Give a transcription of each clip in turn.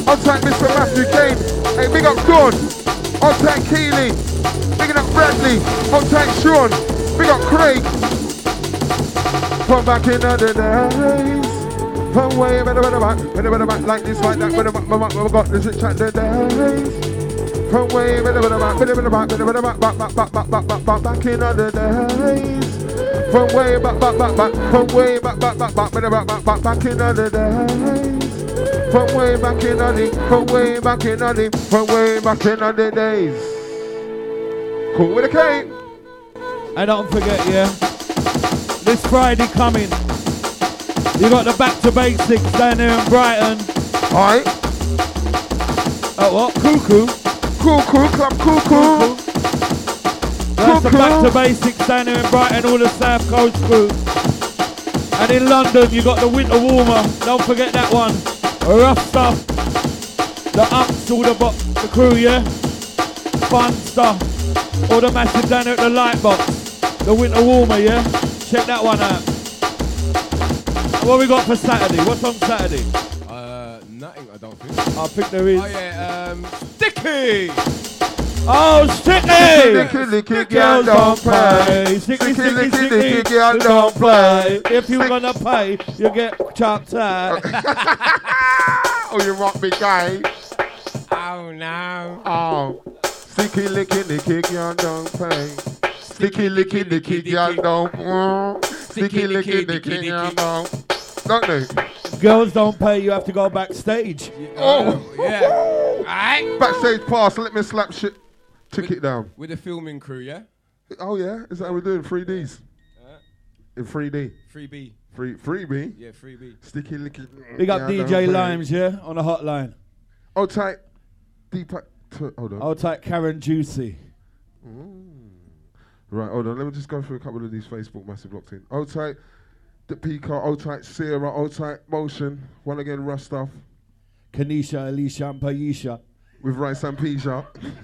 On tight Mr. Matthew Kane. Hey, big up Dawn. On tight Keely. Big up Bradley. On tight Sean. Big up Craig. From back in the days. From way better back like this, like that. Better got this chat the days. From way better back back in the days. From way back from way back in the days. From way back in the days. Cool with a cane. And don't forget, yeah, this Friday coming, you got the Back to Basics down there in Brighton. Alright. Oh, what? Cuckoo. Club Cuckoo. That's the Back to Basics down there in Brighton, all the South Coast crew. And in London, you got the Winter Warmer. Don't forget that one. Rough stuff. The Umps, all the crew, yeah? Fun stuff. All the massive down there at the Lightbox. The Winter Warmer, yeah? Check that one out. What we got for Saturday? What's on Saturday? Nothing, I don't think. I think there is. Oh yeah, Sticky! Oh, Sticky! Sticky, girl, don't play. Sticky, girl, don't play. If you gonna pay, you get chopped out. Oh, you rock me, guy. Oh no. Oh. Sticky, licky, girl, don't play. Sticky, licky, girl, don't. Sticky, licky, girl, don't. Don't they? Girls don't pay, you have to go backstage. Oh, yeah. Alright. Backstage pass, let me slap shit. Ticket down. With the filming crew, yeah? Oh, yeah? Is that how we're doing? 3Ds? In 3D? 3B. 3B? Yeah, 3B. Sticky, licky. Big up DJ Limes, yeah? On the hotline. Oh, tight. Deepak. Hold on. Oh, tight Karen Juicy. Right, hold on. Let me just go through a couple of these Facebook massive locked in. Oh, tight. The Peacock, old tight Sierra, old tight Motion, one again Rustaf. Kanisha, Alicia, and Paisha. With Rice and Peasha.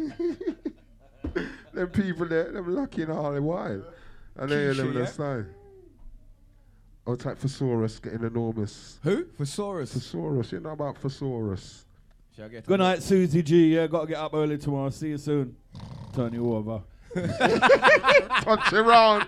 Them people there, them lucky in Harley Wild. And they hear them in the style. Old tight Thesaurus getting enormous. Who? Thesaurus. Thesaurus, you know about Thesaurus. Good night, Susie G. Yeah, got to get up early tomorrow. See you soon. Turn you over. Touch it round.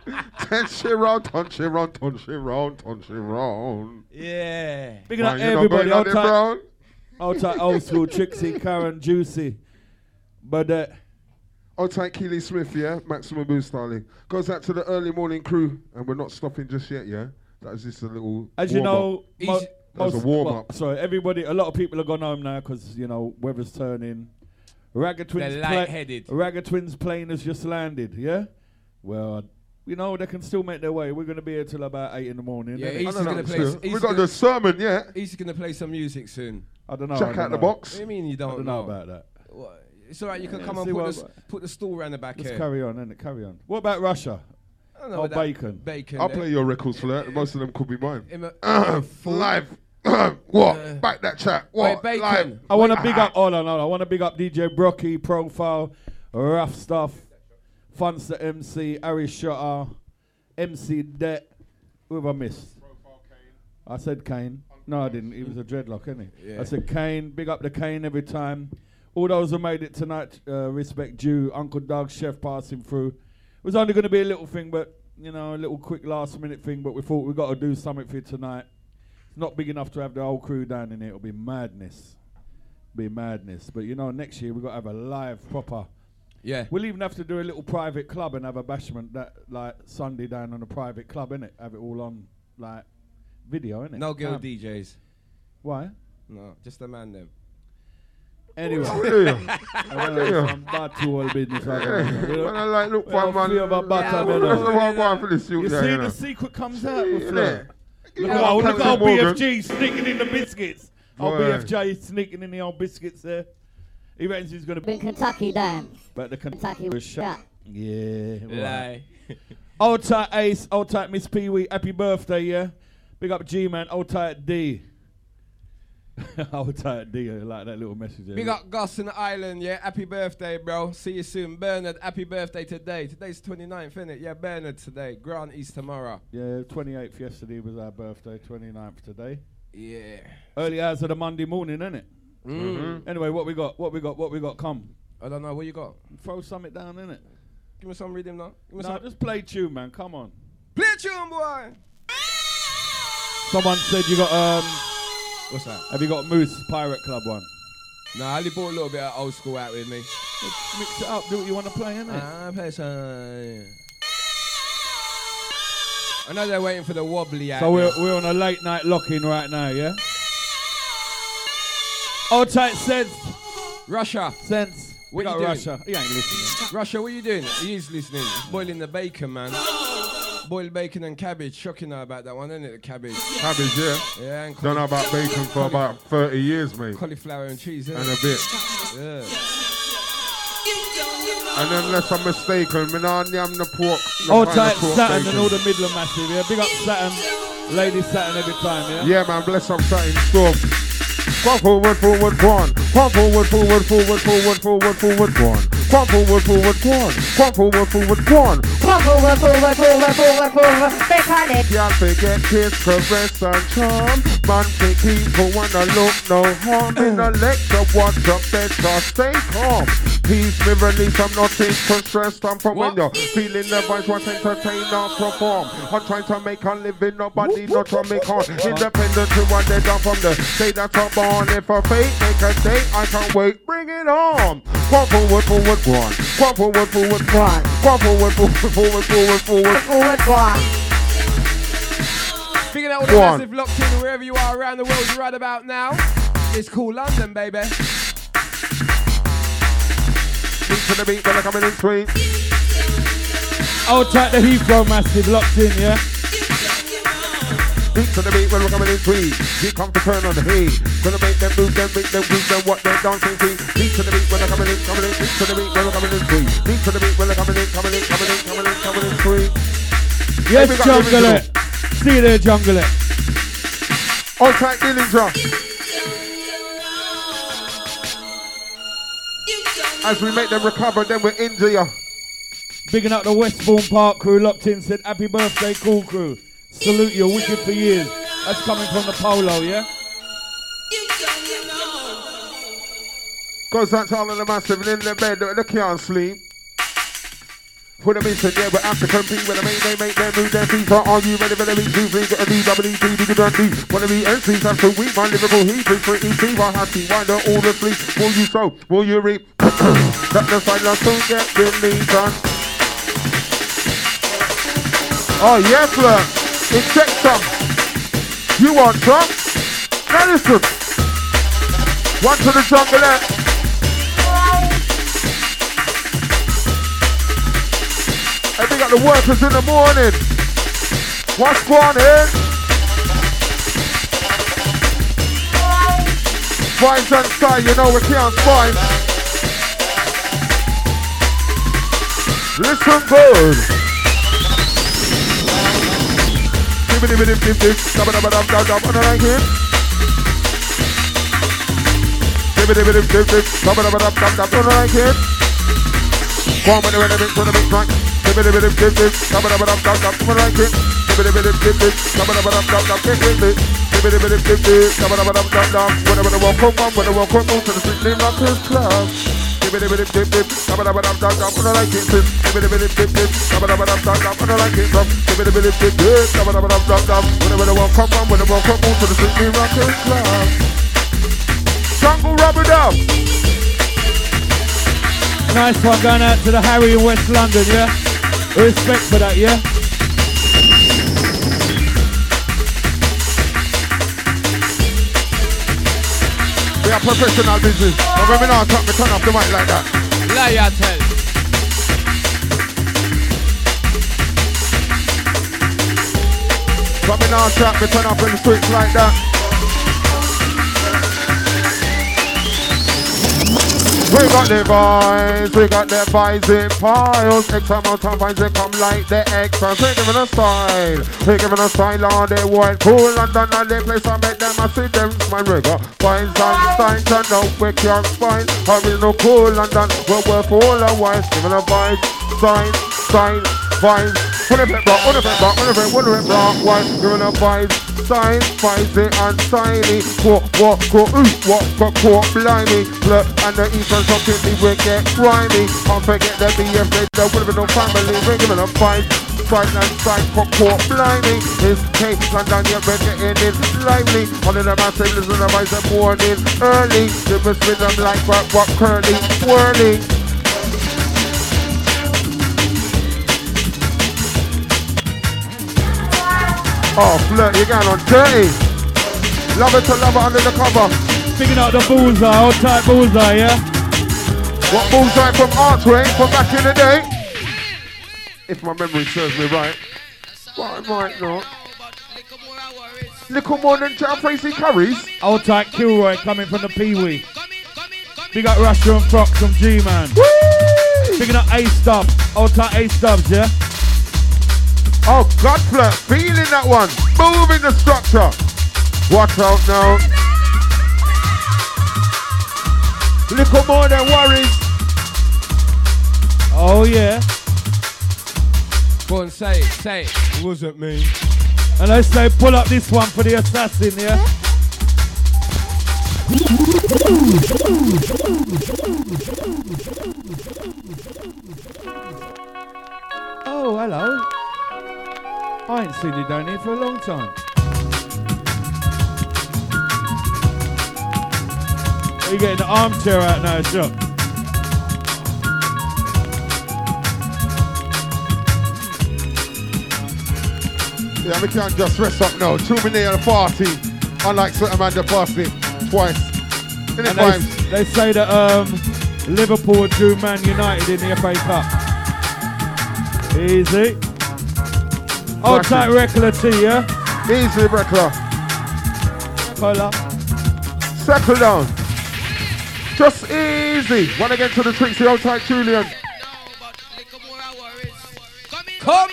Yeah. Big up everybody. Old tight old school Trixie, Karen, Juicy. But old tight Keely Smith, yeah? Maximum Boost, darling. Goes out to the early morning crew, and we're not stopping just yet, yeah? That was just a little as you know, that's a warm-up. Sorry, everybody, a lot of people have gone home now because, you know, weather's turning. Ragga Twins plane has just landed, yeah? Well, you know, they can still make their way. We're going to be here till about 8 in the morning. Yeah, he's going to play. We've got the sermon, yeah? He's going to play some music soon. I don't know. Check out the box. What do you mean you don't I don't know about that. What? It's all right, you can come and put the stool around the back here. Let's carry on, innit? Carry on. What about Russia? I don't know Bacon. I'll play your records for that. Most of them could be mine. Live. What? Back that chat. What? Wait, live. I want to big up. Hold on. I want to big up DJ Brocky, Profile, Rough Stuff, Funster MC, Harry Shutter, MC Det. Who have I missed? Profile Kane. I said Kane. No, I didn't. He was a dreadlock, isn't he? Yeah. I said Kane. Big up the Kane every time. All those who made it tonight, respect due. Uncle Doug, Chef passing through. It was only going to be a little thing, but, you know, a little quick last minute thing, but we thought we got to do something for you tonight. It's not big enough to have the whole crew down in it. It'll be madness. But, you know, next year we've got to have a live proper. Yeah. We'll even have to do a little private club and have a bashment that, like, Sunday down on a private club, innit? Have it all on, like, video, innit? No girl DJs. Why? No, just a man them. Anyway, I'm bad to all business. When I like look for man, you see the secret comes out with Flair. Look at old BFG sneaking in the biscuits. Old BFJ sneaking in the old biscuits there. He reckons he's going to be Kentucky dance. But the Kentucky was shot. Yeah. Lie. Old tight Ace, old tight Miss Pee Wee, happy birthday, yeah. Big up G-Man, old tight D. Old tight D, I like that little message there. Big up Gus in the island, yeah. Happy birthday, bro. See you soon. Bernard, happy birthday today. Today's 29th, innit? Yeah, Bernard today. Grant is tomorrow. Yeah, 28th yesterday was our birthday, 29th today. Yeah. Early hours of the Monday morning, innit? Anyway, what we got? Come. I don't know, what you got? Throw something down, innit? Give me some rhythm now. Give me No, some. just play tune, man. Come on. Play tune, boy! Someone said you got, What's that? have you got Moose Pirate Club one? Nah, I only brought a little bit of old school out with me. Let's mix it up, do what you want to play, innit? I know they're waiting for the wobbly out. So we're on a late night lock-in right now, yeah? Old tight Sense. Russia. Sense. What We got you doing? Russia. He ain't listening. Russia, what you doing? He is listening. He's boiling the bacon, man. Boiled bacon and cabbage. Shocking now about that one, isn't it? The cabbage. Cabbage, yeah. Yeah, and Don't know about bacon for about 30 years, mate. cauliflower and cheese, isn't And a it? bit. Yeah. And unless I'm mistaken, me nah yam the pork. Old tight Saturn and all the Midland Massive, yeah? Big up Saturn. Lady Saturn every time, yeah? Yeah, man, bless up Saturn Storm. Come forward, forward, go on. Come forward, forward, forward, forward, forward, forward, go on. Come forward, forward, go on. Come forward, forward, go on. Come forward, forward, forward, forward, forward. Take on it. Y'all forget kiss, caress and charm. Man, think people wanna look no harm. In a lecture, watch up better, stay calm. Peace, me release, I'm not too stressed. I'm from when you're feeling the vibes, what entertain or perform. I'm trying to make a living, nobody not to make on. Independent to what they done from the say that's a born. If a fate make a day, I can't wait, bring it on. Come forward, forward, go on. Come forward, forward, go on. Come forward, forward, forward, forward, forward. Forward, go on. Speaking of all the Go on. massive locked in wherever you are around the world right about now, it's called London, baby. Beat to the beat, when I come in sweet. Old tight the Heathrow Massive locked in, yeah? Beat to the beat when we're coming in sweet. You come to turn on the heat. Gonna make them move, them make them move, them what they're dancing to. Beat to the beat when they're coming in, coming in. Beat to the beat when we're coming in sweet. Beat to the beat when they're coming in, coming in, coming in, coming in, coming in sweet. Yes, we got Jungle the It. See you there, Jungle It. All tight Dillinger. As we make them recover, then we injure you. Bigging up the Westbourne Park crew locked in, said happy birthday, cool crew. Salute you, wicked for years. That's coming from the Polo, yeah? Goes out to all of the massive and in their bed, they can't sleep. Put them in, said, yeah, we have to compete with them, they make them move their feet. So are you ready for the beat? 2, 3, get a D-W-D, bigger than D. Wanna be NC, that's so weak, my Liverpool heat, big pretty see, I have to wind up all the sleep. Will you sow? Will you reap? That the silence don't get released. Oh, yes, look. Inject some. You want some? Now listen. One to the jungle. And we got the workers in the morning. What's going on? Vibes and style, you know we can't spine. Listen good. Dip, I don't like it. Dip, I don't like it. Go on with the rhythm to the big track. Dip, I don't like it. Dip, I don't like it. Whenever the walk come, when the walk come, move to the Sydney Rockers Club. Dip, I don't like it. I don't like it. Whenever the walk come, when the walk come, move to the Sydney Rockers Club. Jungle rub it up. Nice one going out to the Harry in West London, yeah? Respect for that, yeah? We are professional business. But when we not talk, we turn off the mic like that. Liar tell. But we not talk, we turn off in the switch like that. We got the vibes in piles. X amount of vibes, they come like the extras. They giving a style. They giving a style on the white cool London and they place and make them a see them my rigor. Vibes and styles and now we can't find. I will no cool London, but we're full of wise. Giving a vibe, style, vibes. One of it block, wise. Giving a vibes, style, spicy and tiny. What, blimey. Look, and the even something we will get grimy. Can't forget the BF, there would have been no family. We're giving them fight and side, what, blimey. It's Cape London, you're getting it lively. One of them I say, listen to my morning early. They must with them like what curly, whirly. Oh, flirt, you're going on dirty. Lover to lover under the cover. Picking out the bullseye, old type bullseye, yeah? What bullseye from Archway from back in the day? If my memory serves me right. But I might not. Little more than John Tracy Curries. Old type Kilroy coming from the Pee-wee. Big up Russia and Fox from G-Man. Picking up A-Stub, old type A-Stubs, yeah? Oh, God, flirt, feeling that one. Moving the structure. Watch out now. Little more than worries. Oh, yeah. Go on, say it. It wasn't me. And I say, pull up this one for the assassin, yeah? Oh, hello. I ain't seen you down here for a long time. Are you getting the armchair out now, Chuck? Yeah, we can't just rest up now. 2 minutes at a party. Unlike certain man, they passed it twice. And they say that Liverpool drew Man United in the FA Cup. Easy. Old tight regular T, yeah? Easy, regular. Cola. Settle down. Just easy. One again to the Trixie, old tight Julian. Come.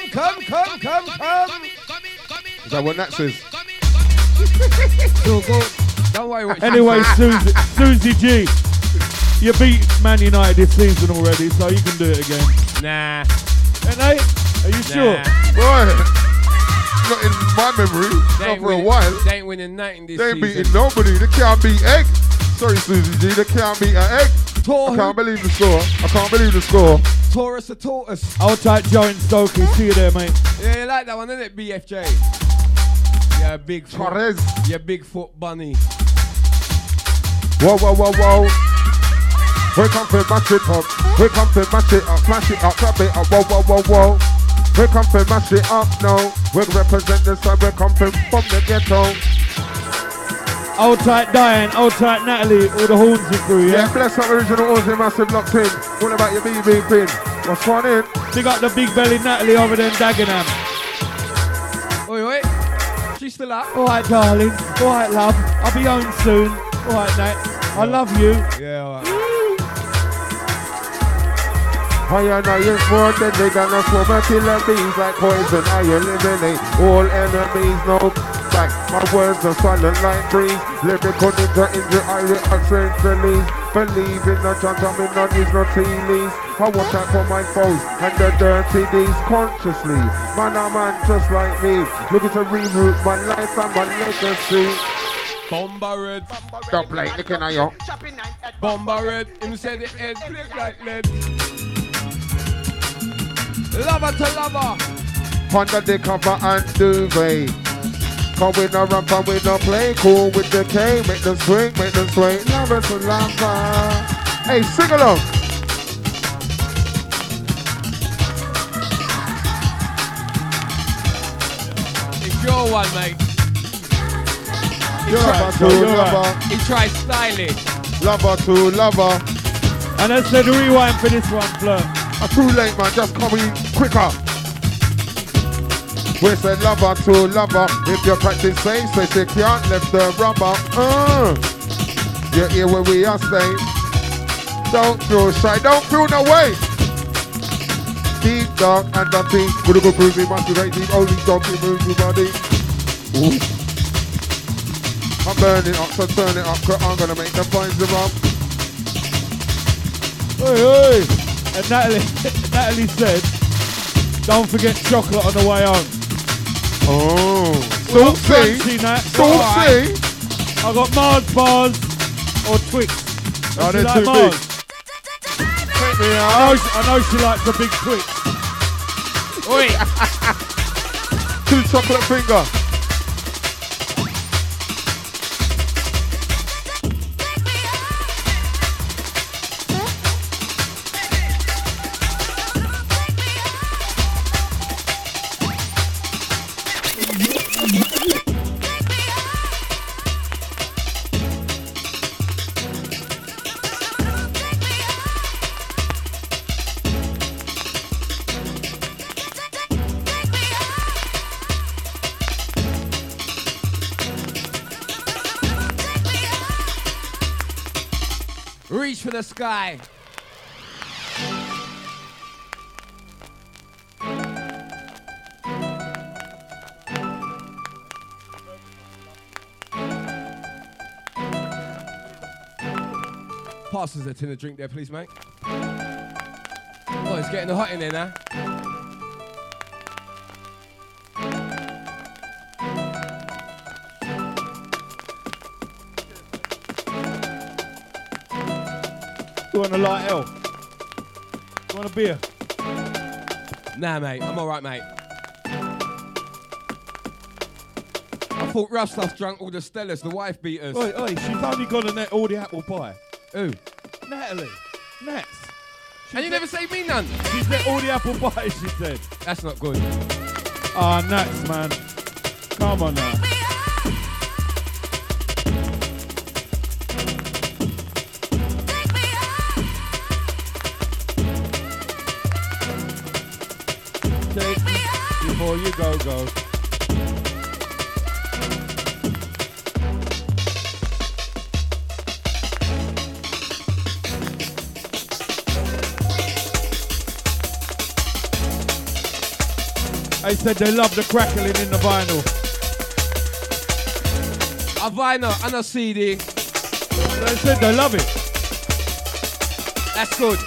Is that what that says? Go. Don't worry what Anyway, Susie G, you beat Man United this season already, so you can do it again. Nah. And are you sure? Boy, not in my memory. Not for a while. They ain't winning nothing this season. They ain't beating nobody. They can't beat egg. Sorry, Susie G. They can't beat an egg. I can't believe the score. Taurus a tortoise. I'll type Joe and Stokey. See you there, mate. Yeah, you like that one, isn't it, BFJ? Yeah, big foot. Torres. Yeah, Bigfoot bunny. Whoa. We come to mash it up. We come to mash it up. Flash it up. Grab it up. Whoa. We come to mash it up now. We represent the side. We come from the ghetto. Old tight Diane, old tight Natalie, all the Hornsey crew, yeah? Yeah, bless up original Hornsey Massive locked in. What about your BB pin? What's going in? Big up the big belly Natalie over there in Dagenham. Oi. She's still up. Alright, darling. Alright, love. I'll be home soon. Alright, Nat. I love you. Yeah, alright. I know it's more deadly than a swarm of killer bees. Like poison, I eliminate all enemies. No back, my words are silent like breeze. Lyrical ninja, I react release. Believe in the chance I'm in, not use no tea leaves. I watch out for my foes and the dirty deeds consciously. Man, I'm man just like me. Looking to reroute my life and my legacy. Bomber red. Stop like looking at you. Bomber red. Him said the head click like lead. Lover to lover. Under the cover and duvet. Cause we no ramp and we no play. Cool with the K. Make them swing. Lover to lover. Hey, sing along. It's your one, mate. Lover to lover. He tried stylish. Lover to lover. And that's the rewind for this one, Flirt. Too late, man. Just come in quicker. We said lover to lover. If you practice safe, say you can't left the rubber. You hear where we are staying. Don't feel shy. Don't feel no way. Deep, dark, and dirty. Good go groovy, masturbate deep. Only donkey moves your body. Ooh. I'm burning up, so turn it up. Cause I'm gonna make the vines up. Hey. And Natalie said, don't forget chocolate on the way home. Oh. Don't say. Don't say. I got Mars bars or Twix. Oh, they're like too Mars? big. Take me out. I know she likes the big Twix. Oi. 2 chocolate finger. Reach for the sky. Pass us a tin of drink there, please, mate. Oh, it's getting hot in there now. You want a light L? You want a beer? Nah, mate. I'm all right, mate. I thought Rough Stuff drunk all the Stellas, the wife beaters. Oi, she's only gone and ate all the apple pie. Who? Natalie. Nats. And you never saved me none. She's ate all the apple pie, she said. That's not good. Ah, Nats, man. Come on now. Take me before you go. I said they love the crackling in the vinyl. A vinyl and a CD. They said they love it. That's good.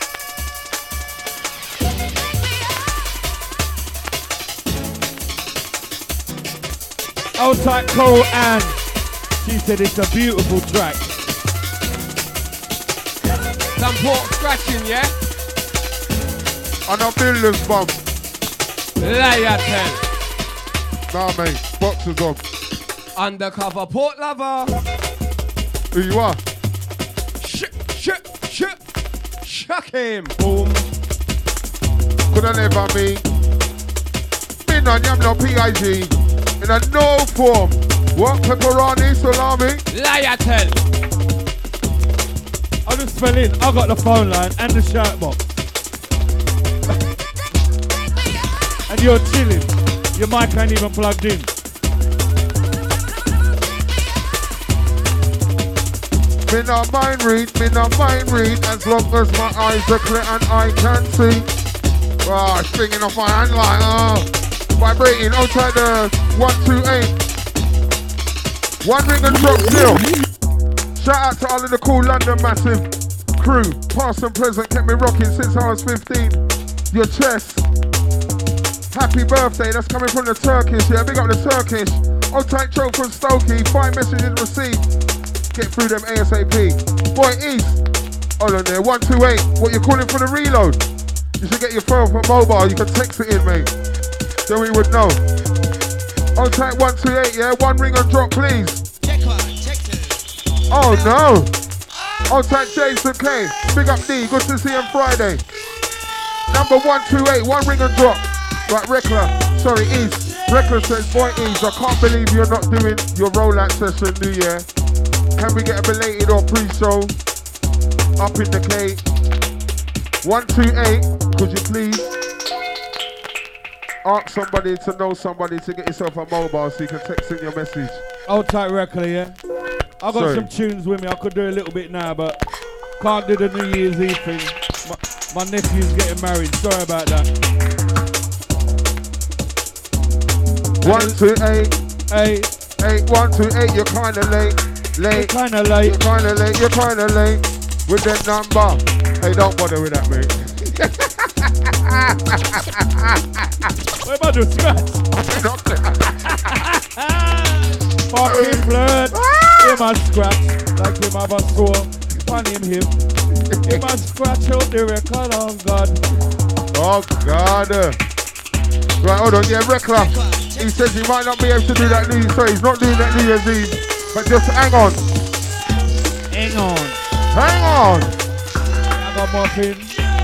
Old tight Cole Ann. She said it's a beautiful track. Some pork scratching, yeah? And I feel this bum. Liar 10. Nah, mate. Boxers on. Undercover port lover. Who you are? Shuck him. Boom. Coulda never me. Me no yam no PIG. In a no form. What? Pepperoni, salami? Liar 10. I just fell in. I got the phone line and the shirt box. And you're chilling. Your mic ain't even plugged in. Me no mind read, as long as my eyes are clear and I can see. Oh, stringing off my hand like, vibrating outside the 128. One ring and drop still. Shout out to all of the cool London Massive crew. Past and present, kept me rocking since I was 15. Your chest. Happy birthday, that's coming from the Turkish, yeah, big up the Turkish. Old tight Joe from Stokey, 5 messages received. Get through them ASAP. Boy, East, hold on there, 128, what you calling for the reload? You should get your phone from mobile, you can text it in, mate. Then we would know. Old tight 128, yeah, one ring and drop, please. Oh no. Old tight Jason K, big up D, good to see you on Friday. Number 128, one ring and drop. Right, Rekla, sorry, East. Rekla says, boy, East, I can't believe you're not doing your rollout session New Year. Can we get a belated or pre-show? Up in the K. 128, could you please ask somebody to know somebody to get yourself a mobile so you can text in your message? Old tight record, yeah? I got Sorry. some tunes with me. I could do a little bit now, but can't do the New Year's Eve thing. My nephew's getting married. Sorry about that. 128, Hey, 128, you're kinda late. you're kinda late. You're kinda late with that number. Hey, don't bother with that, mate. What am I doing? Scratch. Fucking flirt. He must scratch like him have a score. On him. He must scratch out the record, oh God. Oh God. Right, hold on, yeah, Rekla. He says he might not be able to do that New Year's, sorry, he's not doing that New Year's Eve. But just hang on. Hang on. Hang on. I got muffin.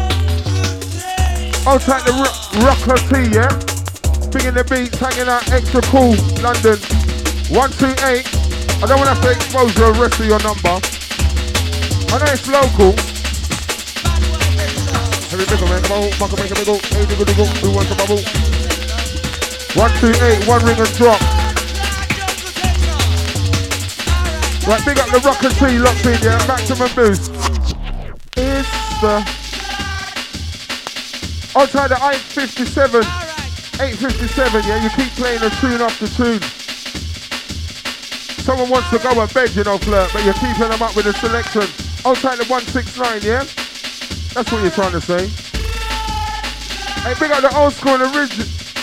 I'll take the Rocker T, yeah? Bringing the beats, hanging out, extra cool, London. 128. I don't want to have to expose the rest of your number. I know it's local. Heavy biggle, man. Come on, Marco, make a biggle. Hey, diggle. Who wants a bubble? 128, one ring and drop. Right, big up the Rocker T, locked in, yeah? Maximum boost. It's the... I'll try the 857. 857, yeah? You keep playing a tune after tune. Someone wants to go to bed, you know, Flirt, but you're keeping them up with the selection. I'll take the 169, yeah? That's what you're trying to say. Hey, big up the old school and origin.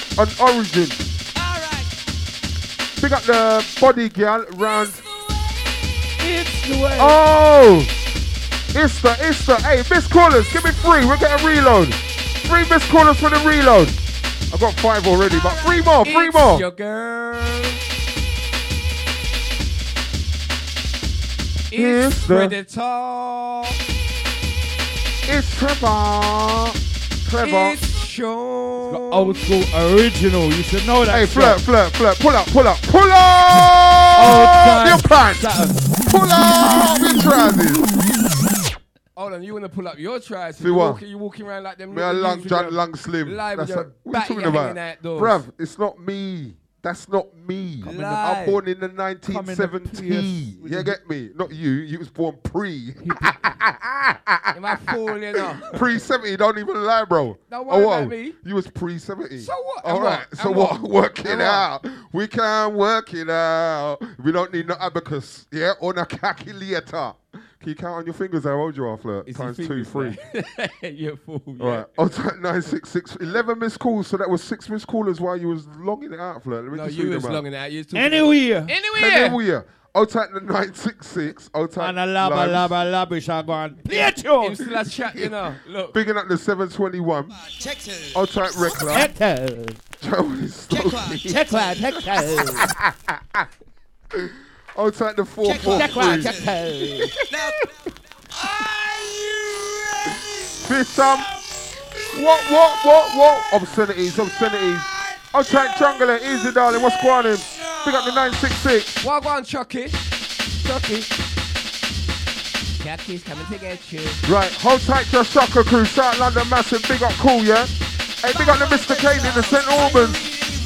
Big up the body girl round. It's the way. Oh! It's the. Hey, miss callers, give me 3. We're getting reload. 3 miss callers for the reload. I've got 5 already, but 3 more, 3 more. Your girl. It's Predator. It's Trevor. It's Sean. The old school original. You should know that. Hey, Flirt. Pull up. Your pants. Pull up your trousers. Hold on, you want to pull up your trousers? See what? You walking around like them. Me a long John, long slim. Live with That's your what back you talking about? outdoors. Bruv, it's not me. That's not me. I'm born in the 1970s. You get me? Not you. You was born pre. Am I fooling off? Pre-70, don't even lie, bro. Don't worry about me. You was pre-70. So what? All right. So what? Work it out. We can work it out. We don't need no abacus, yeah, or no calculator. Can you count on your fingers how old you are, Flirt? Times 2, 3. You're a fool. All right. I'll take 966. 11 missed calls, so that was 6 missed callers while you was longing it out, Flirt. Let me No, just you read was them out. longing it out. You was Anywhere. Anywhere. I'll take the 966. I'll take And a laba, shall go on. Play a tune. Him still a chat, you know. Look. Bigging up the 721. I'll take Rekla. Check that. I'll take the 443. This what? Obscenities. I'll take Jungler. Easy, darling. What's going on? Big up the 966. What go on, Chucky? Chucky's coming to get you. Right, hold tight your soccer crew. South London massive. Big up cool, yeah? Hey, big up the Mr. Kane in the St. Albans.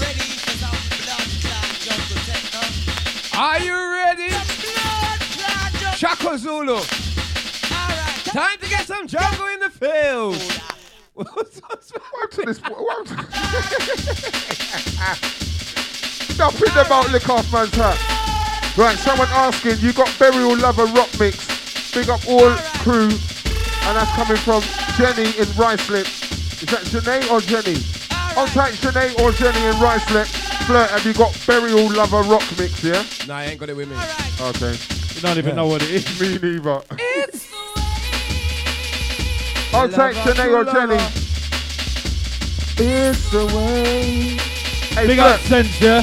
Are you ready? Chaka Zulu. Time to get some jungle in the field. Stop in the mouth, lick off man's hat. Right, someone asking, you got Burial Lover Rock Mix. Big up all crew. And that's coming from Jenny in Ricelip. Is that Janae or Jenny? I'll take Janae or Jenny in Ricelip. Flirt, have you got Burial Lover Rock Mix, yeah? Nah, I ain't got it with me. Okay. You don't even know what it is. Me neither. It's I'll take Janae or Jenny. It's the way. Hey, Big up Sense, yeah?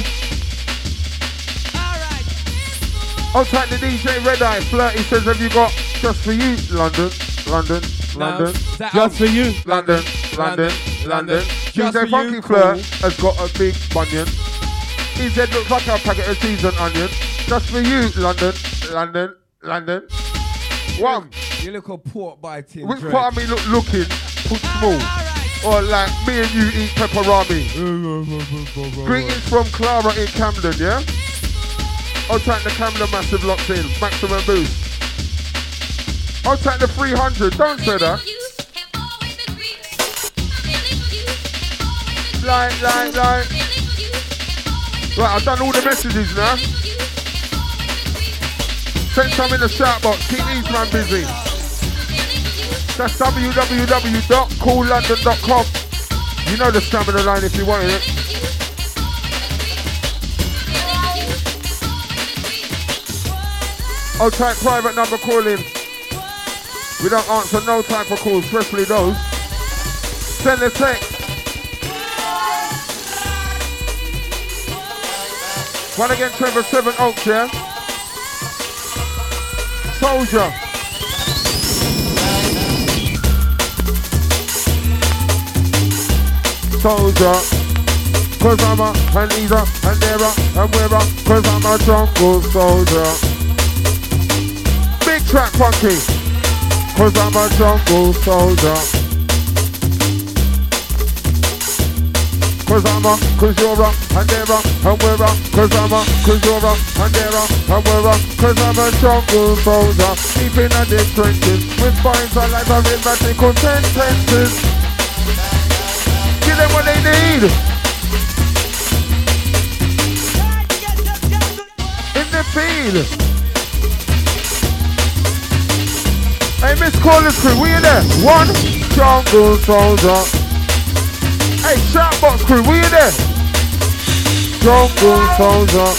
I'll take the DJ Red Eye. Flirt, he says, have you got Just For You, London. Just For You. London. Just DJ For Funky You, Flirt cool. has got a big bunion. He said, looks like a packet of cheese and onion. Just For You, London. One. You look a pork biting. Which part of me looking too small? Or like me and you eat pepperami? Greetings from Clara in Camden, yeah? I'll take the Camden massive locked in. Maximum boost. I'll take the 300. Don't say that. Like. Right, I've done all the messages now. Send some in the shout box. Keep these man busy. That's www.coollondon.com. You know the stamina line if you want it. Old type private number calling. We don't answer no type of calls, especially those. Send a text. One again, Trevor 7 Oaks, yeah? Soldier. Soldier. Cause I'm a leader, and there and we're cause I'm a jungle soldier. Big track funky. Cause I'm a jungle soldier. Cause I'm a, cause you're a, and there and we're cause I'm a, cause you're a, and there and we're cause I'm a jungle soldier. Keeping at the trenches with fines and like a rhythmical sentences. Give them what they need. In the field. Hey, Miss Caller's crew, we in there? One jungle soldier. Hey, Shoutbox crew, we in there? Jungle soldier.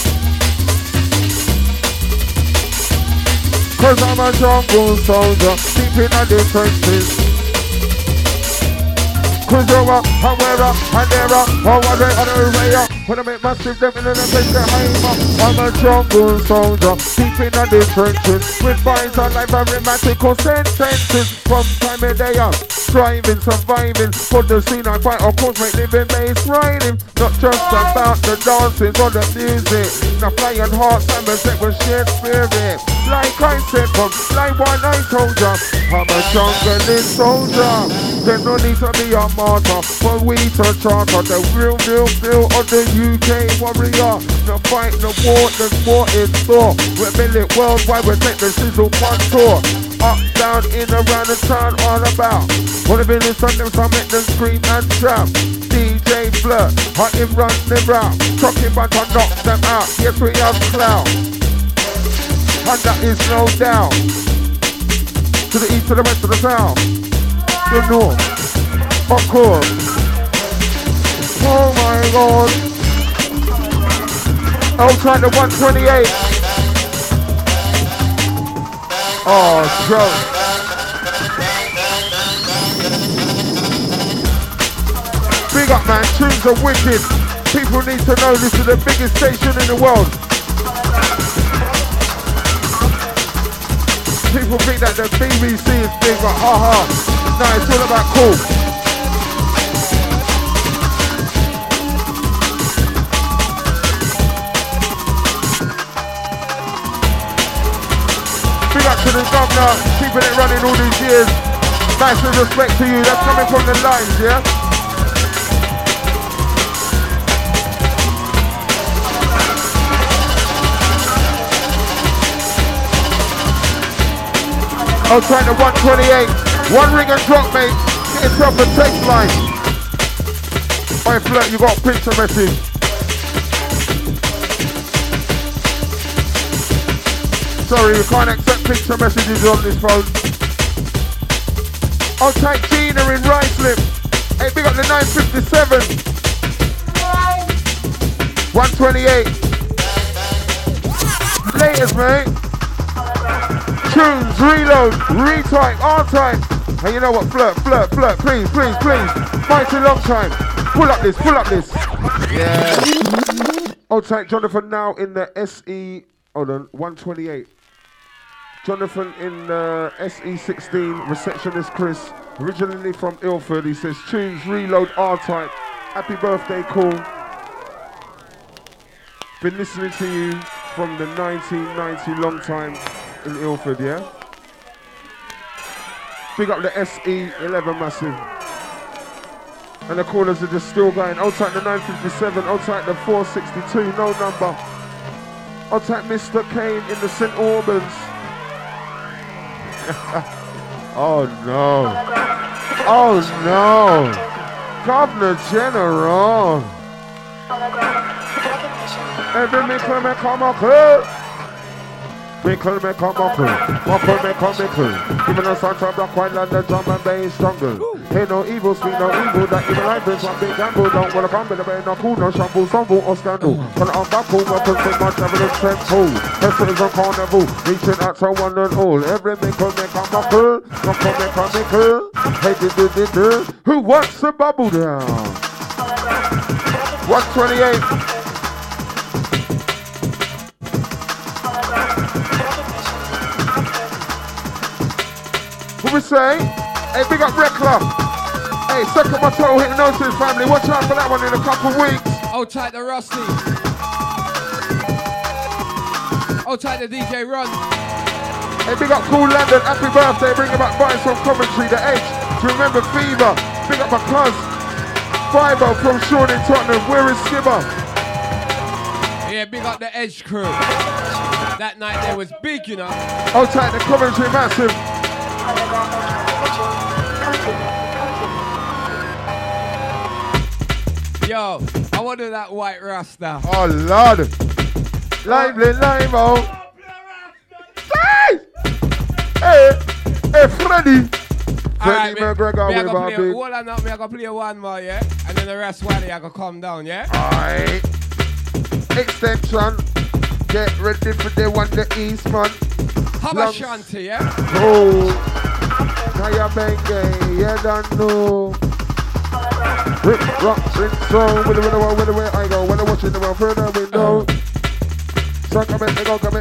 Cause I'm a jungle soldier, keeping at the trenches. Cause you're a, and we're a, and they're a, oh, one way, other way up. When I make massive them in the place to aim up. I'm a jungle soldier, keeping at the trenches. With vines on like a rhythmical sentences. From time of day on, striving, surviving. For the scene I fight, of course, make living bass riding. Not just about the dancing or the music. Now flying hearts and set with shared spirit. Like I said, from like one I told ya, I'm a jungle soldier. There's no need to be a martyr for we to charter the real feel of the UK warrior. The fight, the war is store. We're building worldwide, we take the sizzle on tour. Up, down, in, around the town, all about. Wanna be this on them, so I make them scream and shout. DJ Flirt, hot him run them round. Talking back and knock them out. Yes, we have clout. And that is no doubt. To the east, to the west, to the south. The north, of course. Oh my God. Outside the 128. Oh, joke. Big up, man. Tunes are wicked. People need to know this is the biggest station in the world. People think that the BBC is big, but haha. No, it's all about cool. Big up to the governor, keeping it running all these years. Massive respect to you, that's coming from the lines, yeah? I'll try the 128. One ring and drop, mate. Get yourself a text line. Alright, Flirt, you got a picture message. Sorry, we can't accept picture messages on this phone. I'll take Gina in Ricelip. Hey, big up the 957. 128. Latest, mate. Tunes, reload, retype, R-type. And you know what, Flirt, please. Mighty long time. Pull up this. Yeah. Old type Jonathan now in the SE, hold on, 128. Jonathan in the SE16, receptionist Chris, originally from Ilford. He says, tunes, reload, R-type. Happy birthday call. Been listening to you from the 1990 long time. In Ilford, yeah? Big up the SE11 massive. And the callers are just still going. I'll take the 957, I'll take the 462, no number. I'll take Mr. Kane in the St. Albans. Oh no. Oh no. Governor General. Every me come and come up here. Mickle make a muckle, muckle make a mickle. Even the sound of black white and the drum and bass jungle. Hey, no evil, speak no evil. That even life is one big gamble. Don't wanna come with a brain, no cool, no shampoo, stumble or scandal. When I'm back home, weapons in my traveling temple. Festivals on carnival, reaching out to one and all. Every mickle make a muckle, muckle make a mickle. Hey, who wants a bubble down? 128. What we say? Hey, big up Rekla. Hey, second my total hypnosis family. Watch out for that one in a couple weeks. Oh, tight the Rusty. Oh, tight the DJ Run. Hey, big up Cool London. Happy birthday. Bringing back Bites on commentary. The Edge. To remember Fever. Big up my cuz. Fibo from Sean in Tottenham. Where is Skibber? Yeah, big up the Edge crew. That night there was big, you know. Oh, tight the commentary massive. Yo, I wanted that white Rasta. Oh, Lord. Lively, live, oh. Hey, Freddie. Freddie McGregor with our big. Hold on up, me I gotta play one more, yeah? And then the rest one, I gotta come down, yeah? Alright. Extension. Get ready for the one, the Eastman. Habashanti, yeah? Oh. Kaya Benge, you don't know. Rip, rock, rip, song. With the way I go. When I'm watching the world through the window. So come it, we go, yo.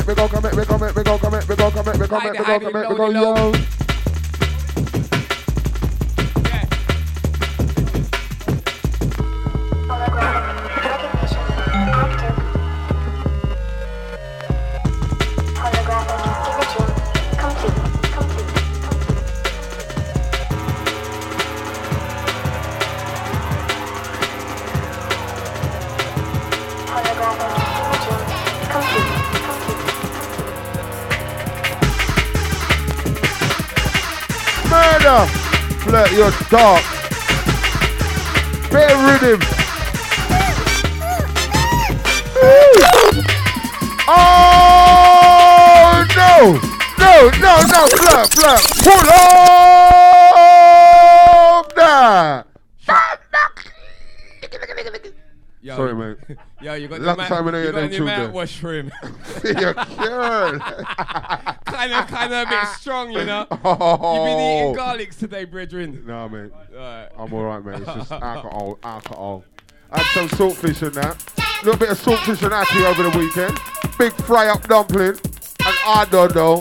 Flirt, you're dark. Better rhythm. Oh no! Flirt. Pull up that. Yo, sorry, mate. Yo, you got Long the time man, I you got the know man wash for him. You're cured. kind of a bit strong, you know. Oh. You've been eating garlics today, brethren. No, mate. Right. I'm alright, mate. It's just alcohol. I had some saltfish in that. A little bit of saltfish and ackee over the weekend. Big fry up dumpling. And I don't know.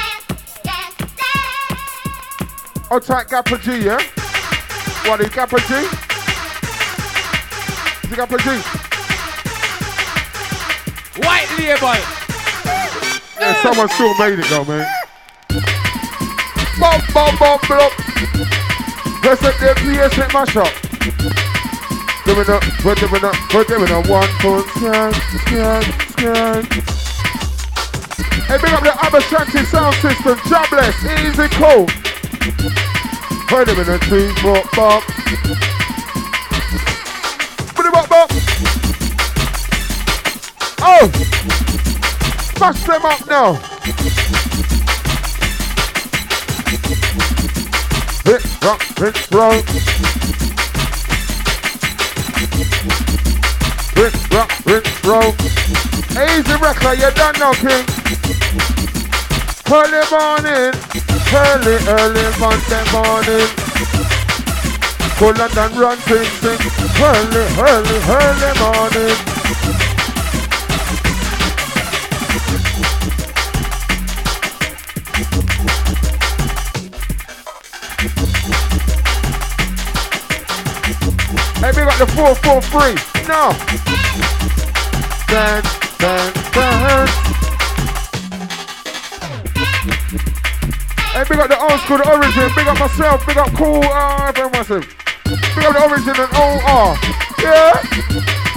Oh, tight Gapper G, yeah? What is Gapper G? Is it Gapper G? White label. Yeah, someone still made it though, man. Bop. Press up the PS at my shop. We're doing a 1 foot scan. Hey, big up the Abashanti sound system. Jobless, easy, cool. Put him in a 2 4 bop. Put him up, bop. Oh! Smash them up now. Hit, rock, roll. Hit, rock, roll. Easy record, you done now, King. Early morning. Early Monday morning. Go London, run, sing. Early morning. Hey, we got the 4-4-3. No. Dance. Hey, big up the old school, the origin. Big up myself. Big up cool. Everyone massive. Big up the origin and OR. Yeah.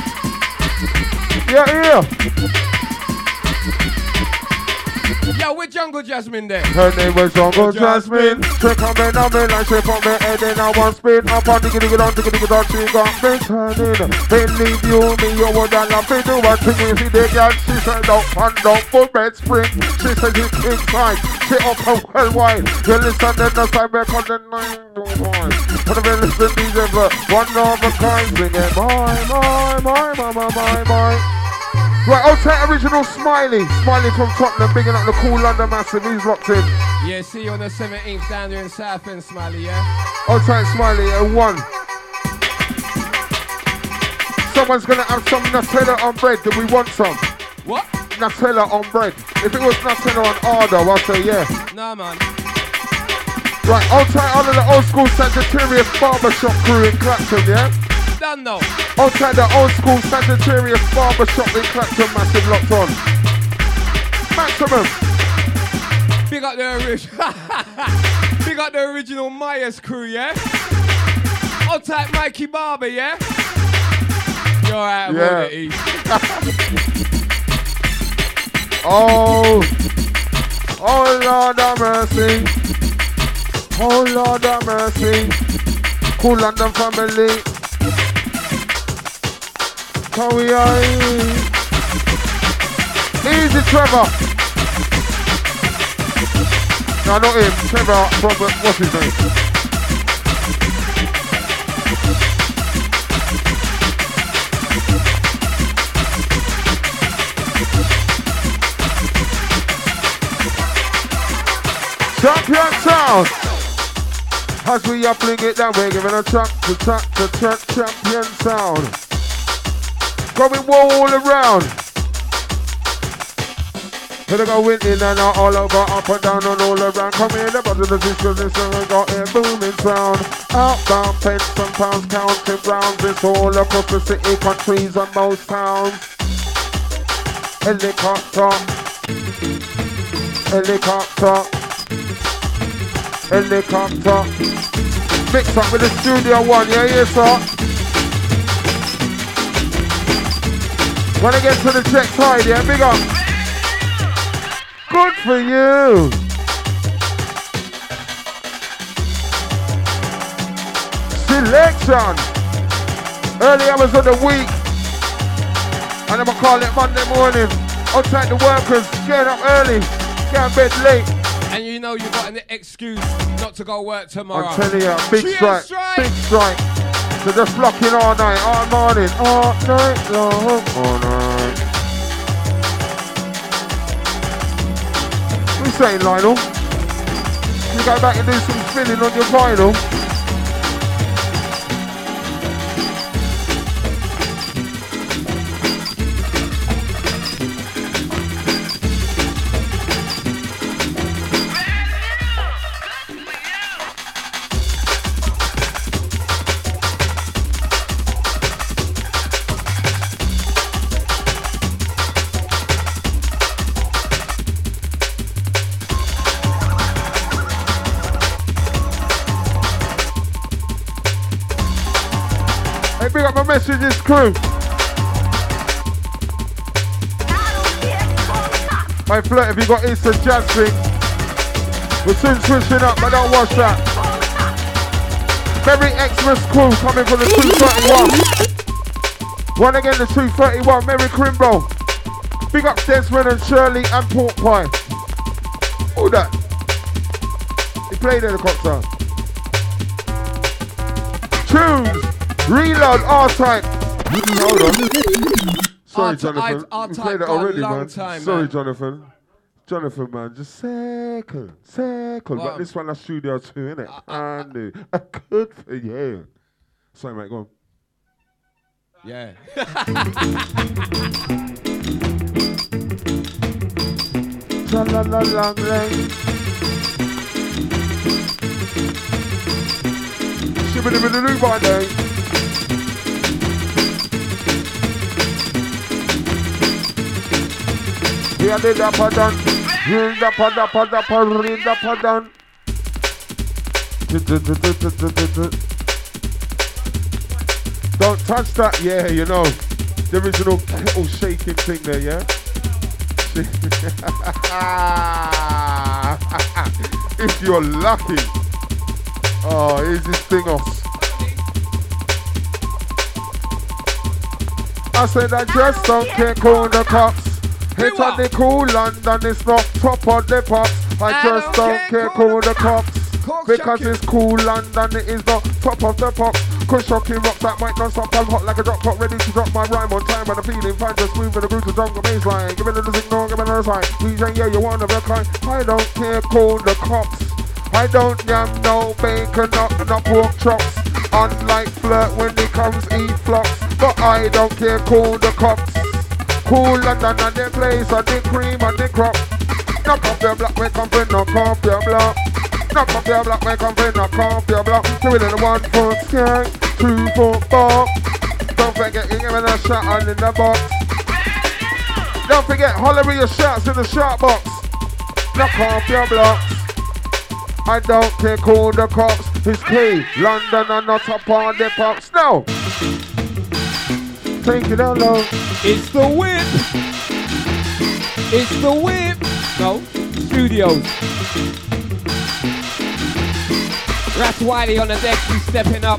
Yo, which Jungle Jasmine there? Her name was Jungle Jasmine. She come in on me like she put me head in a one spin. Up on diggy diggy down, she got me turning. Believe you me, you would have loved to do one thing with the girl. She said don't full bed spring. She said it's inside. She up her well wide. You listen to the side back on the 921. Put them in listen to these ever. One of a kind. Sing it. My. Right, I'll take original Smiley. Smiley from Tottenham, bigging up the cool London massive. He's locked in. Yeah, see you on the 17th down there in Southend, Smiley, yeah? I'll take Smiley at 1. Someone's gonna have some Nutella on bread. Do we want some? What? Nutella on bread. If it was Nutella on Ardo, I'll say yeah. Nah, man. Right, I'll take all of the old school Sagittarius barbershop crew in Clapton, yeah? Done though. I'll take the old school Sagittarius barbershop in Clapton, massive locked on. Maximum. Big up the Big up the original Myers crew, yeah? I'll take Mikey Barber, yeah? You're out of order, E. Oh Lord have mercy. Oh Lord have mercy. Cool London family. How we are. Easy Trevor. No, not him. Trevor from, what's his name? Champion Sound. As we are fling it down, we're giving a track to Champion Sound. Going all around. Here go in and out, all over, up and down and all around. Come in, the bottom of the disco, this song we got a booming sound. Outbound, pence and pounds, counting rounds. It's all across the city, countries and most towns. Helicopter. Mix up with the Studio One, yeah, sir. Wanna get to the check side, yeah, big up. Good for you. Selection. Early hours of the week. And I'm gonna call it Monday morning. I'll take the workers, get up early, get in bed late. And you know you got an excuse not to go work tomorrow. I'm telling you, big strike. So just locking all night, all morning, all night long, all night. What are you saying, Lionel? You go back and do some spinning on your vinyl. Messages crew. Hey Flirt, if you got Easter Jazz thing, we're soon switching up, but don't watch that. Merry Xmas crew coming from the 231. One again, the 231, Merry Crimbo. Big up Desmond and Shirley and Pork Pie. All that. He played there, the cocktail. Tunes. Reload, R-Type. Hold on. Sorry, Jonathan. We played it already, man. Sorry, Jonathan. Jonathan, man, just second. But this one, that's Studio 2, innit? I knew. Good for you. Sorry, mate, go on. Yeah. Tra-la-la-lang-lang. Shibba-dibba-doo by day. Here the dapper done. Here dapper. Don't touch that, yeah, you know. The original kettle shaking thing there, yeah? machine. If you're lucky. Oh, here's this thing off. I said I just don't care, call the cops. Hit on the cool London, it's not top of the pops. I just don't care, call the cops. Because it's cool London, it is not top of the pops. Cause shocking rock that might not stop. I'm hot like a drop pot, ready to drop my rhyme on time. And I'm feeling fine, just moving the groove to jungle baseline. Give it a signal, give it a sign. DJ, yeah, you're one of a kind. I don't care, call the cops. I don't yam no bacon, no pork chops. Unlike flirt when it comes eat flops. But I don't care, call the cops. Cool London and the place and the cream and the crop. Knock off your block, make come friend, knock off your block. Knock off your block, make come friend, knock off your block. Do it in a 1 foot skank, 2 foot bar. Don't forget you giving a shot on in the box. Don't forget, holler your shots in the shot box. Knock off your blocks. I don't care, call the cops. It's K, London and not up on the pops. No! Take it down low. It's the whip. It's the whip. No, studios. Rat Wiley on the deck, he's stepping up.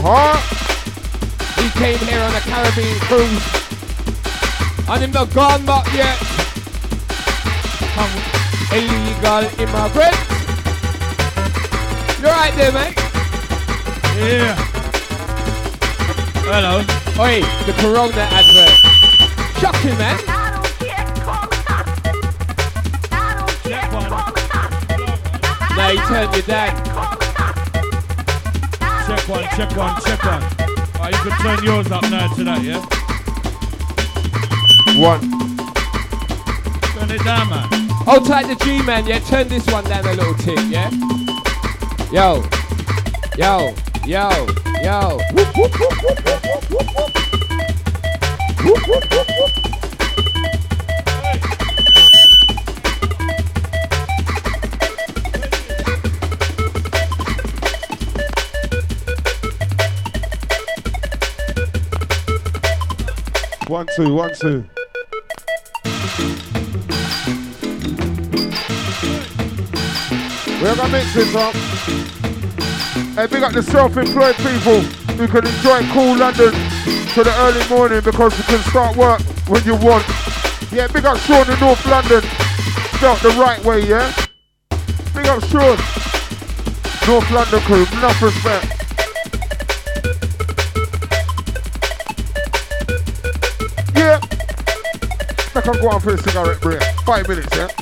He came here on a Caribbean cruise. And him not gone back yet. Illegal immigrant. You're right there, mate. Yeah. Hello. Oi, the Corona advert. Shocking, man. Now you turned you down. Check one, check one, check one. Oh, you can turn yours up now to that, yeah? 1. Turn it down, man. Hold tight the G, man, yeah? Turn this one down a little tick, yeah? Yo. Yo. Yo. Yo. Whoop, whoop, whoop, whoop, whoop, whoop, whoop. Whoop, whoop, whoop, whoop. One, two, 1, 2. We're gonna mix this up. Hey, big up the self-employed people who can enjoy cool London to the early morning because you can start work when you want. Yeah, big up Sean in North London. Spelt the right way, yeah? Big up Sean. North London crew, enough respect. Yeah. I can go on for a cigarette break. 5 minutes, yeah?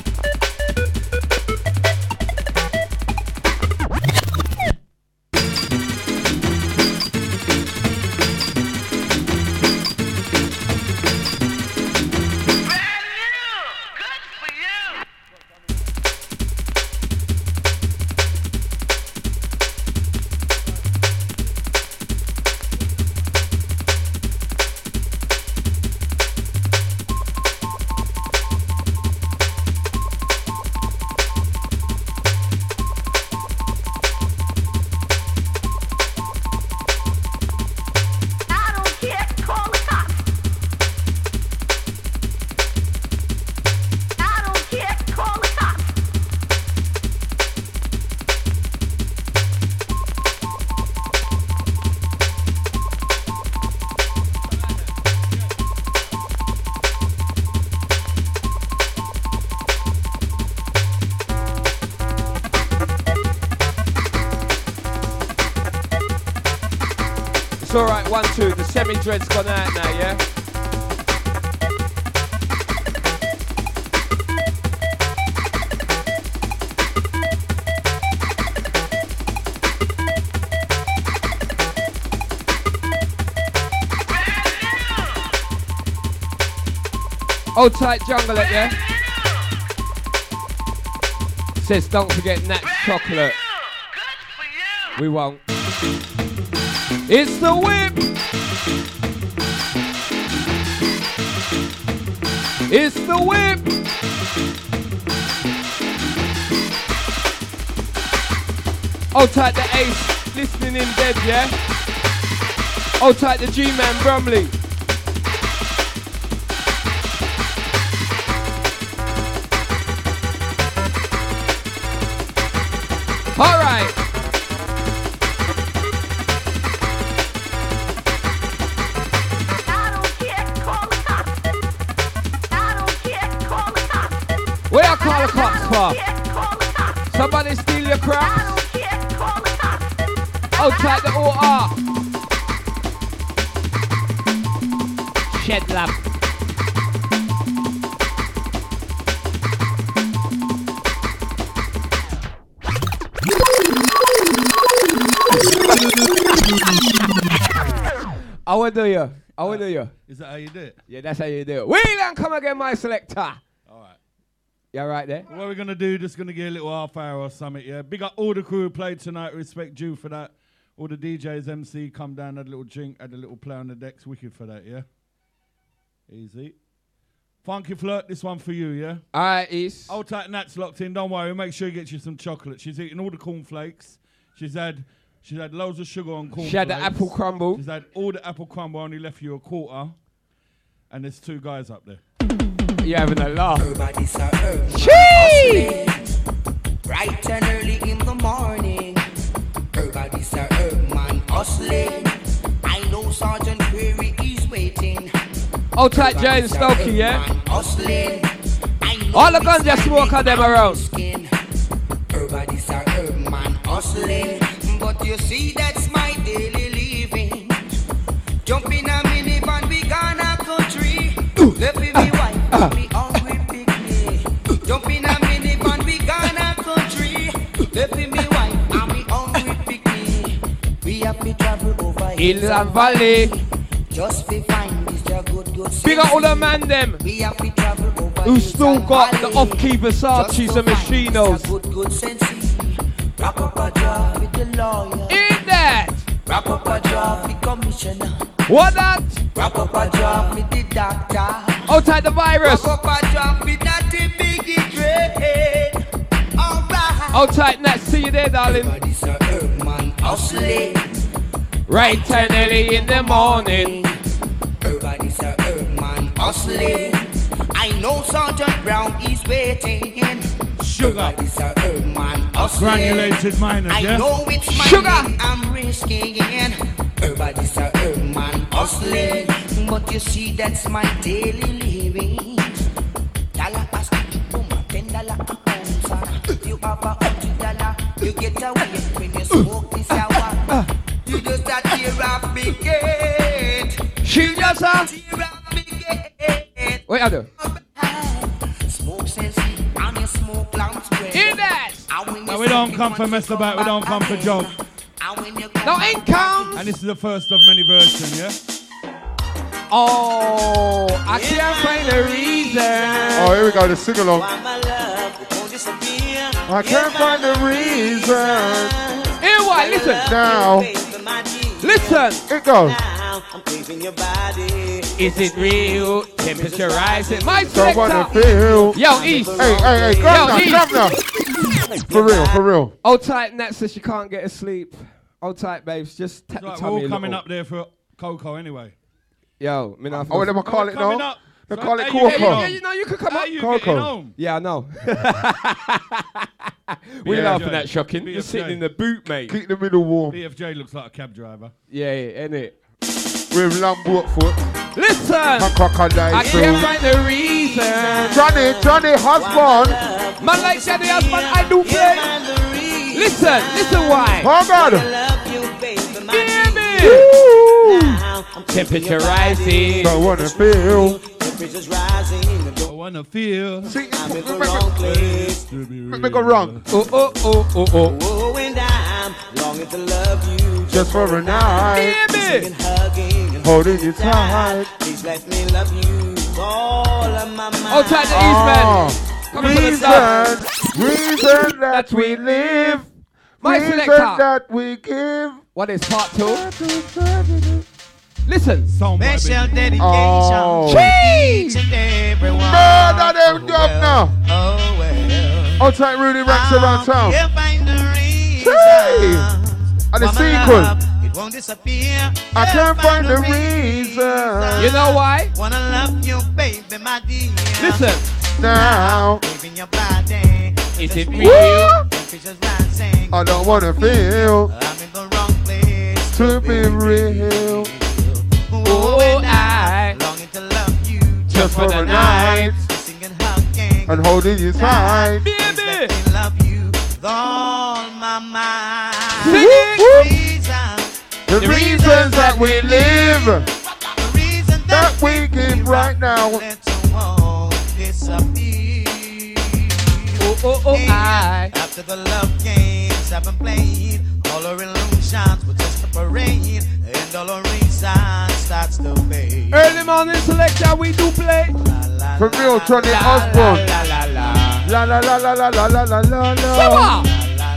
It's alright, 1, 2. The semi-dread's gone out now, yeah? Hold tight, jungle it, yeah? Says don't forget Nat's chocolate. We won't. It's the whip! It's the whip! Hold tight the Ace, listening in bed, yeah? Hold tight the G-Man, Brumley. All right. Where I call the cops for? Somebody steal your crops? Outside the OR. Shed lab. I will do you. I will do you. Is that how you do it? Yeah, that's how you do it. Wheel and come again, my selector. All right. You all right there? What we're going to do, just going to get a little half hour or something, yeah? Big up all the crew who played tonight. Respect due for that. All the DJs, MC, come down, had a little drink, had a little play on the decks. Wicked for that, yeah? Easy. Funky Flirt, this one for you, yeah? All right, East. Old Tight Nat's locked in. Don't worry, make sure you get you some chocolate. She's eating all the cornflakes. She's had loads of sugar on cornflakes. She had the apple crumble. She's had all the apple crumble, only left you a quarter. And there's 2 guys up there. You're having a laugh. Everybody's a herb. Bright and early in the morning. Everybody's a herb man hustling. I know Sergeant Query is waiting. Old Tight Jay and Stokey, yeah? Hustling. All the guns just smoke on them around. Everybody's a herb man hustling. But you see, that's my daily living. Jump in a minivan, we gonna country. Left me wife, me hungry picnic. Jump in a minivan, we gonna country. Left me wife, and me hungry picnic. We have to travel over Hills and Valley. just to find this good Big up all the man them. We have to travel over Who still got the off-key Versace's and Machinos. Good sense. Wrap up a job with the lawyer. In that. Wrap up a job with the commissioner. What that? Wrap up a job with the doctor. Outside the virus. Wrap up a job with that biggie trade. Alright. Outside Nat, see you there, darling. Everybody's a herb man hustling. Right and early in the morning. Everybody's a herb man hustling. I know Sergeant Brown is waiting. Sugar. Everybody's a herb man hustling. Granulated miners, yeah? I know it's my Sugar. name I'm risking. Everybody's a herb man hustling. But you see, that's my daily living. Dollar a stick, boom, $10 a ounce. You have $100, you get away when you smoke this hour. You just a tear off me gate. She just a. Tear off me gate. Wait, I do. Smoke sense, and you smoke lamps. In that. No, we don't come for mess about, we don't come for joke. No income. And this is the first of many versions, yeah? Oh, I can't find a reason. Oh, here we go, the sing along. I can't find the reason. Here, what? Listen. Now, Listen. it goes. Is it real? Temperature rising. My Don't wanna selector. feel. Yo, East. Hey, governor. For real. Old Tight Nat says she can't get asleep. Old Tight babes, just tap the Right, we're tummy all a coming little. up there for Coco anyway. Yo, me not. Oh, let me call it Coming now. up. They So call it how you getting Coco. on? Yeah, you know you could come How up. you Coco. getting home? Yeah, I know. We're BFJ. laughing at shocking. You're BFJ. sitting in the boot, mate. Keep the middle warm. BFJ looks like a cab driver. Yeah, innit? With Lambo foot. Listen. And crocodile I can't too. find the reason. Johnny husband. Man like Johnny husband, I do play. Listen why. Oh God. Baby. Ooh. Temperature rising. Don't wanna feel. I wanna feel. See, make me go wrong. Oh. Oh, and I'm longing to love you Just for a night. Baby. and hugging and Holding you tight. please let me love you all of my mind. Old Tight the Eastman. Coming for the stuff. Reason that we live. My Reason selector. that we give. What is part 2? Listen. Song might be- Special dedication Oh. to each and everyone. Murder them governor. Oh well. Old Tight Rudy ranks around town. Can't find the reason. Hey. And the For my sequel. love, it won't disappear. I can't find the reason. You know why? Wanna love you, baby, my dear. Listen. Now. Baby, your body. Is it Woo! real? Fishes rising. I don't wanna feel I'm in the wrong place to be real. Oh, I longing to love you Just for the night kissing and hugging and holding you tight. baby. let me love you with all my mind. Sing it. Reason, The reasons that we live, the reason that we give right now. let someone disappear. Oh, I. After the love games have been played, all our illusions were just a parade, and all our reason starts to fade. Early morning selection, we do play. For real, Johnny Osborne. La la la. La la la la la la la la la la. Come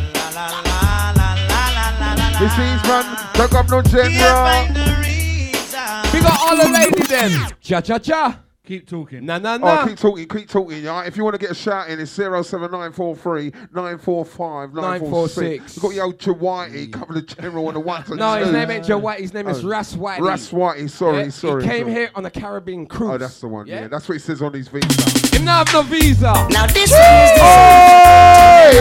This is man, talk up no general. We got all the ladies then. Cha cha cha. Keep talking. Na na Oh, na. keep talking, yeah. If you want to get a shout in, it's 07943 945 946. We've got Yo Whitey, couple of general on the ones and No, his twos. name ain't Joe White. His name is Ras White. Ras Whitey, sorry. He came here on a Caribbean cruise. Oh, that's the one, yeah. That's what it says on his visa. Him not have no visa. Now this one is the Oi!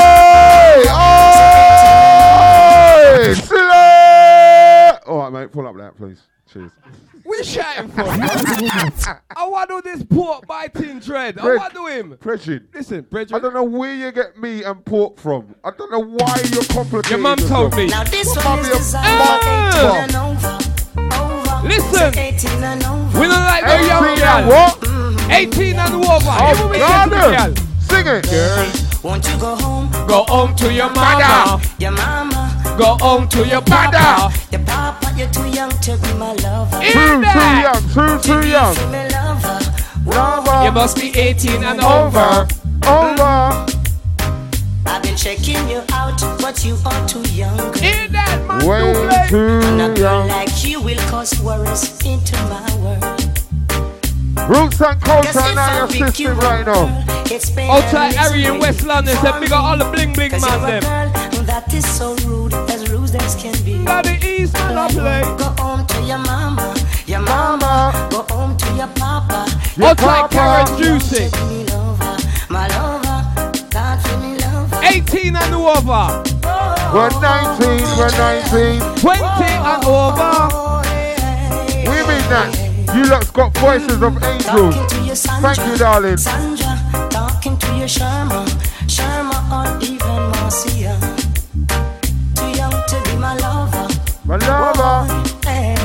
Oi! Oi! Alright, mate, pull up that, please. Cheers. We shouting for him. I want to do this pork biting dread. I Bread. want to do him. Bridget, Listen, I Bridget. don't know where you get meat and pork from. I don't know why you're complicated. Your mum told me. Now this What one mum is your designed mum for 18 from? and over. Listen. 18 and over. We don't like no young 18 and girl. what? 18 and over. Even Oh, we God. get girl. Sing it. Girl, Won't you go home? go home to your mama. Your mama, Go home to your papa. your papa, you're too young to be my lover. In Too that. young, too young. To me lover. Lover. You must be 18 and over. Over. I've been checking you out, but you are too young. In that man Way do play. too And a girl young. like you will cause worries into my world. Roots and Guess culture if now I your pick you system up, right now. girl, it's been Outside a Harry in West London said we got all the bling bling 'Cause man you're a them. girl that is so rude as can be. Got the East man I play. Go home to your mama, go home to your papa. Outside Carrot Juicy. Give me lover, my lover, God give me lover. 18 and over. We're 19, we're 19. 20 and over. We mean that. You lot's got voices of angels. Talking to your Sandra, Thank you, darling. Sandra, talking to your Sharma, or even Marcia. Too young to be my lover. My lover. Hey,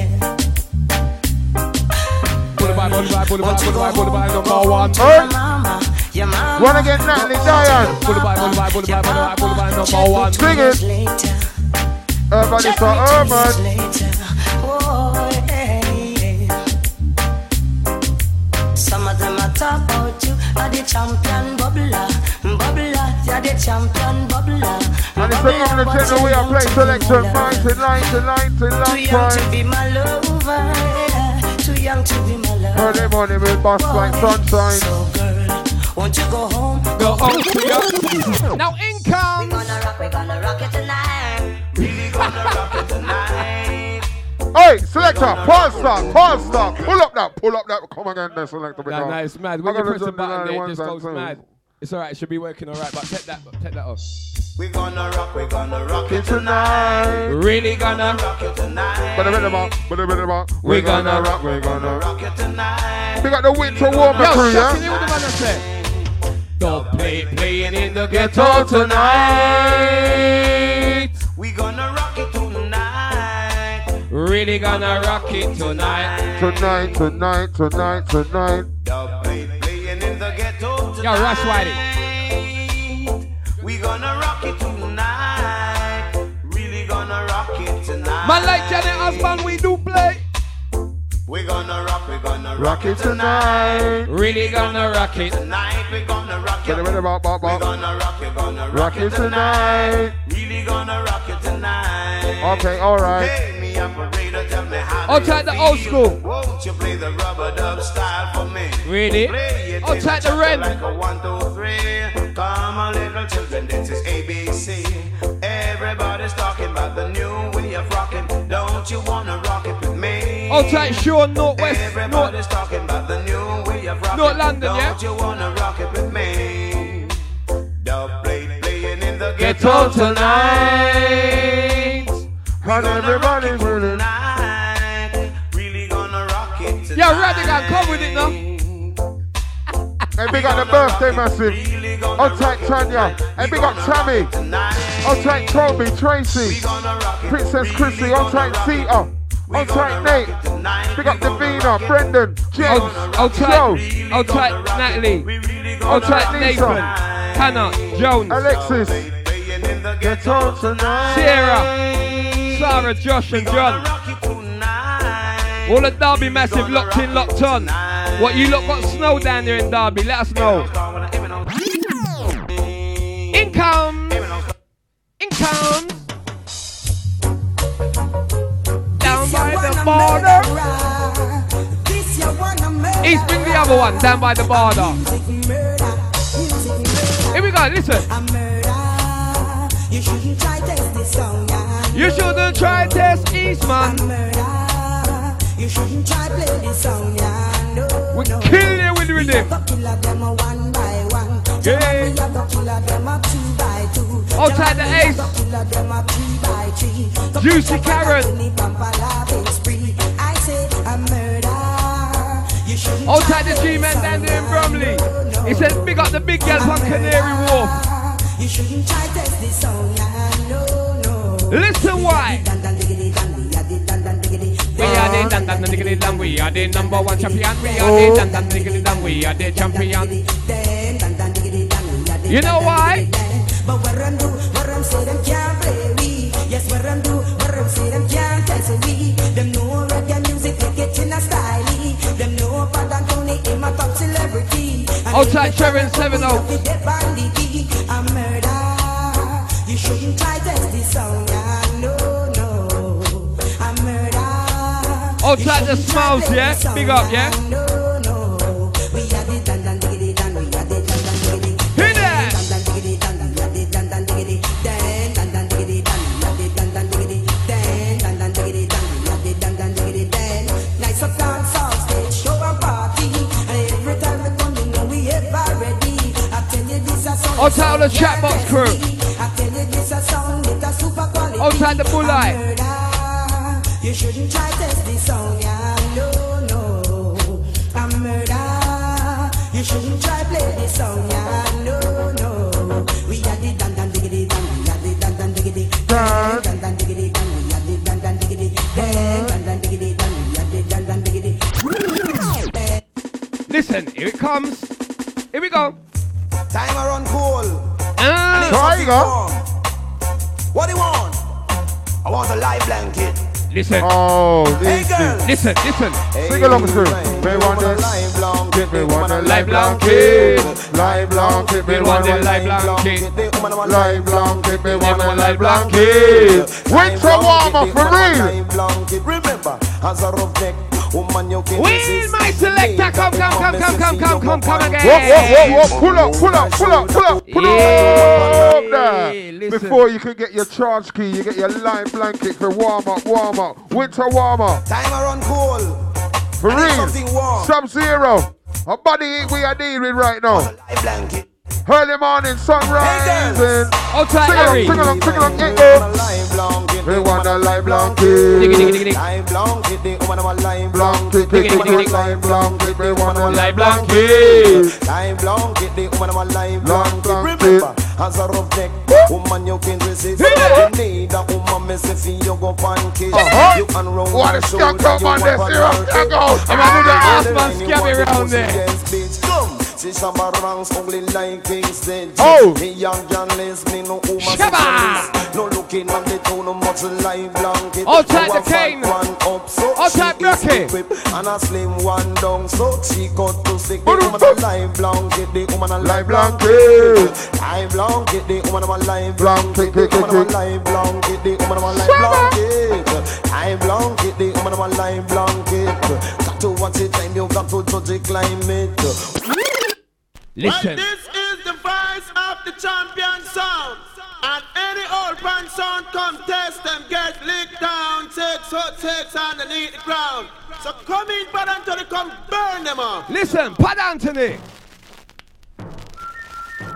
Number one. Hey, your mama, wanna get Natalie Diane? Number one. Sing it. later. Everybody for Urban. Some of them are talk about you are the champion bubbler, you're the champion bubbler. And it's another general way of play selection. 99 to 99 Too young to time. be my lover, too young to be my lover. Early morning with bust like sunshine. So girl, won't you go home? Go home to your. Now in comes. We're gonna rock it tonight. Really gonna rock it tonight. Hey, selector, pause stop. Pull up that. Come again there, selector. Nah, nah, it's mad. When I'm you gonna press the jump button, in it the just ones goes and mad. twos. It's alright, it should be working alright, but take that off. We're gonna rock it Tonight. tonight. Really gonna. Rock it tonight. We're gonna rock. Rock it tonight. We got the winter warmer Yo, crew, shocking, you yeah? what the man say? Don't playing in the Ghetto ghetto tonight. tonight. We gonna rock it tonight. Really gonna rock it tonight. Tonight. Dub playing in the ghetto tonight. Yo, Rush Whitey. We gonna rock it tonight. Really gonna rock it tonight. Man like Janet Osborne, we do play. We gonna rock Rock it tonight. Really gonna rock it. Tonight we gonna rock it. We gonna Rock it tonight. Really gonna rock it tonight. Okay, alright. Hey, me operator, tell me how I'll do take you the old feel? school. Won't you play the rubber dub style for me? Really? Play it I'll in take the chapter red. like a 1, 2, 3. Come on, little children, this is ABC. Everybody's talking about the new way of rocking. Don't you wanna rock it with me? I'll take Sean Northwest. Everybody's talking about the new way of rocking. North London, yeah? Don't you wanna rock it with me? Dub play playing in the ghetto get on tonight. And everybody's really Tonight, really gonna rock it tonight. Yeah, Radical, come with it now. Hey, big up the birthday massive. On tight Tanya. Hey, big up Tammy. On tight Toby, Tracy. Princess Chrissy. On tight Zeta. On tight Nate. Big up Davina, Brendan, James, Old tight Natalie. Old tight Nathan. Hannah, Jones. Alexis. Get on tonight. Sierra. Sarah, Josh and John. All the Derby massive locked in, locked on. What you lot got snow down there in Derby? Let us know. In comes. Down by the border. East, bring the other one down by the border. Here we go, listen. You shouldn't try test this song, yeah. You shouldn't try test East, man. You shouldn't try play this song, yeah. No, we kill you with rhythm. Yeah. Outside the Ace. Juicy Karen. Outside the G-Man down there in Bromley. He says big up the big girl from Canary Wharf. You shouldn't try test this song, no. Listen why. We are the dan, we are the number one champion. We are the dan, we are the champion. You know why? But where I'm say them can't play we. Yes, where I'm say them can't test we. Them know reggae music, they get in a style. Them know Pat and Tony in my top celebrity. Outside Sharon 7-0. I'm murder. You shouldn't try test this song, yeah. No. I'm murder. Outside the Smiles, yeah? Big up, yeah? No. We are the dan, we are the dan. Hear that? Nice up dance on stage, show and party. And every time we come in, we ever ready. I tell you this a song. Outside the Chatbox crew. I tell you this a song with a super quality. Outside the Bulleye. You shouldn't try test this song, yeah. No. I'm murder. You shouldn't try play this song, yeah. No. We are the dan diggity dan. We are the dan diggity dan. Dan diggity dan. We are the dan diggity dan. Dan diggity dan. We are the dan diggity. Listen, here it comes. Here we go. Time I run cool. Tiger. What do you want? I want a live blanket. Listen. Oh, Hey girls. Listen. Sing along with me. Me want a live blanket. Me want a live blanket. Live blanket. Me want a live blanket. Live blanket. Me want a live blanket. Winter warmer for real. Remember, as a rough neck, woman you can Will my selector come again. Whoa. Pull up there. Listen. Before you can get your charge key, you get your live blanket for warm up. Winter warmer. time I run cool. For I need real. something warm. Sub-Zero. A body heat we are dealing with right now. Live blanket. Early morning, sunrise. girls. Outside Harry. Sing along. We want a live blanket. Live blanket, they want a live Blanket. We want a Live live blanket. Live blanket, they want a live Blanket. blanket. Remember, as a rough neck, woman you can resist. You need a woman messy for you go pancake. You can roll What a your shoulder, skank out, man, you this want here, a skank out. I'm gonna do the ass man scabby round there. Come, see some around only like Kingston. Oh. Me young John listening, no woman Shabba. specialist. No looking on the tone, no much live blanket. Outside No the a fat cane. one up, so Outside she is Rocky. equipped, and a slim one down, so she got to stick. The woman a live blanket, the woman a live blanket. Live blanket, the woman a live blanket. The woman a live blanket, the woman a live blanket. Live blanket, the woman a live blanket. Got to watch the time, you got to judge the climate. Listen. This is the voice of the champion sound. And any old pan sound come test them, get licked down, takes underneath the ground. So come in, Pat Anthony, come burn them up. Listen, Pat Anthony.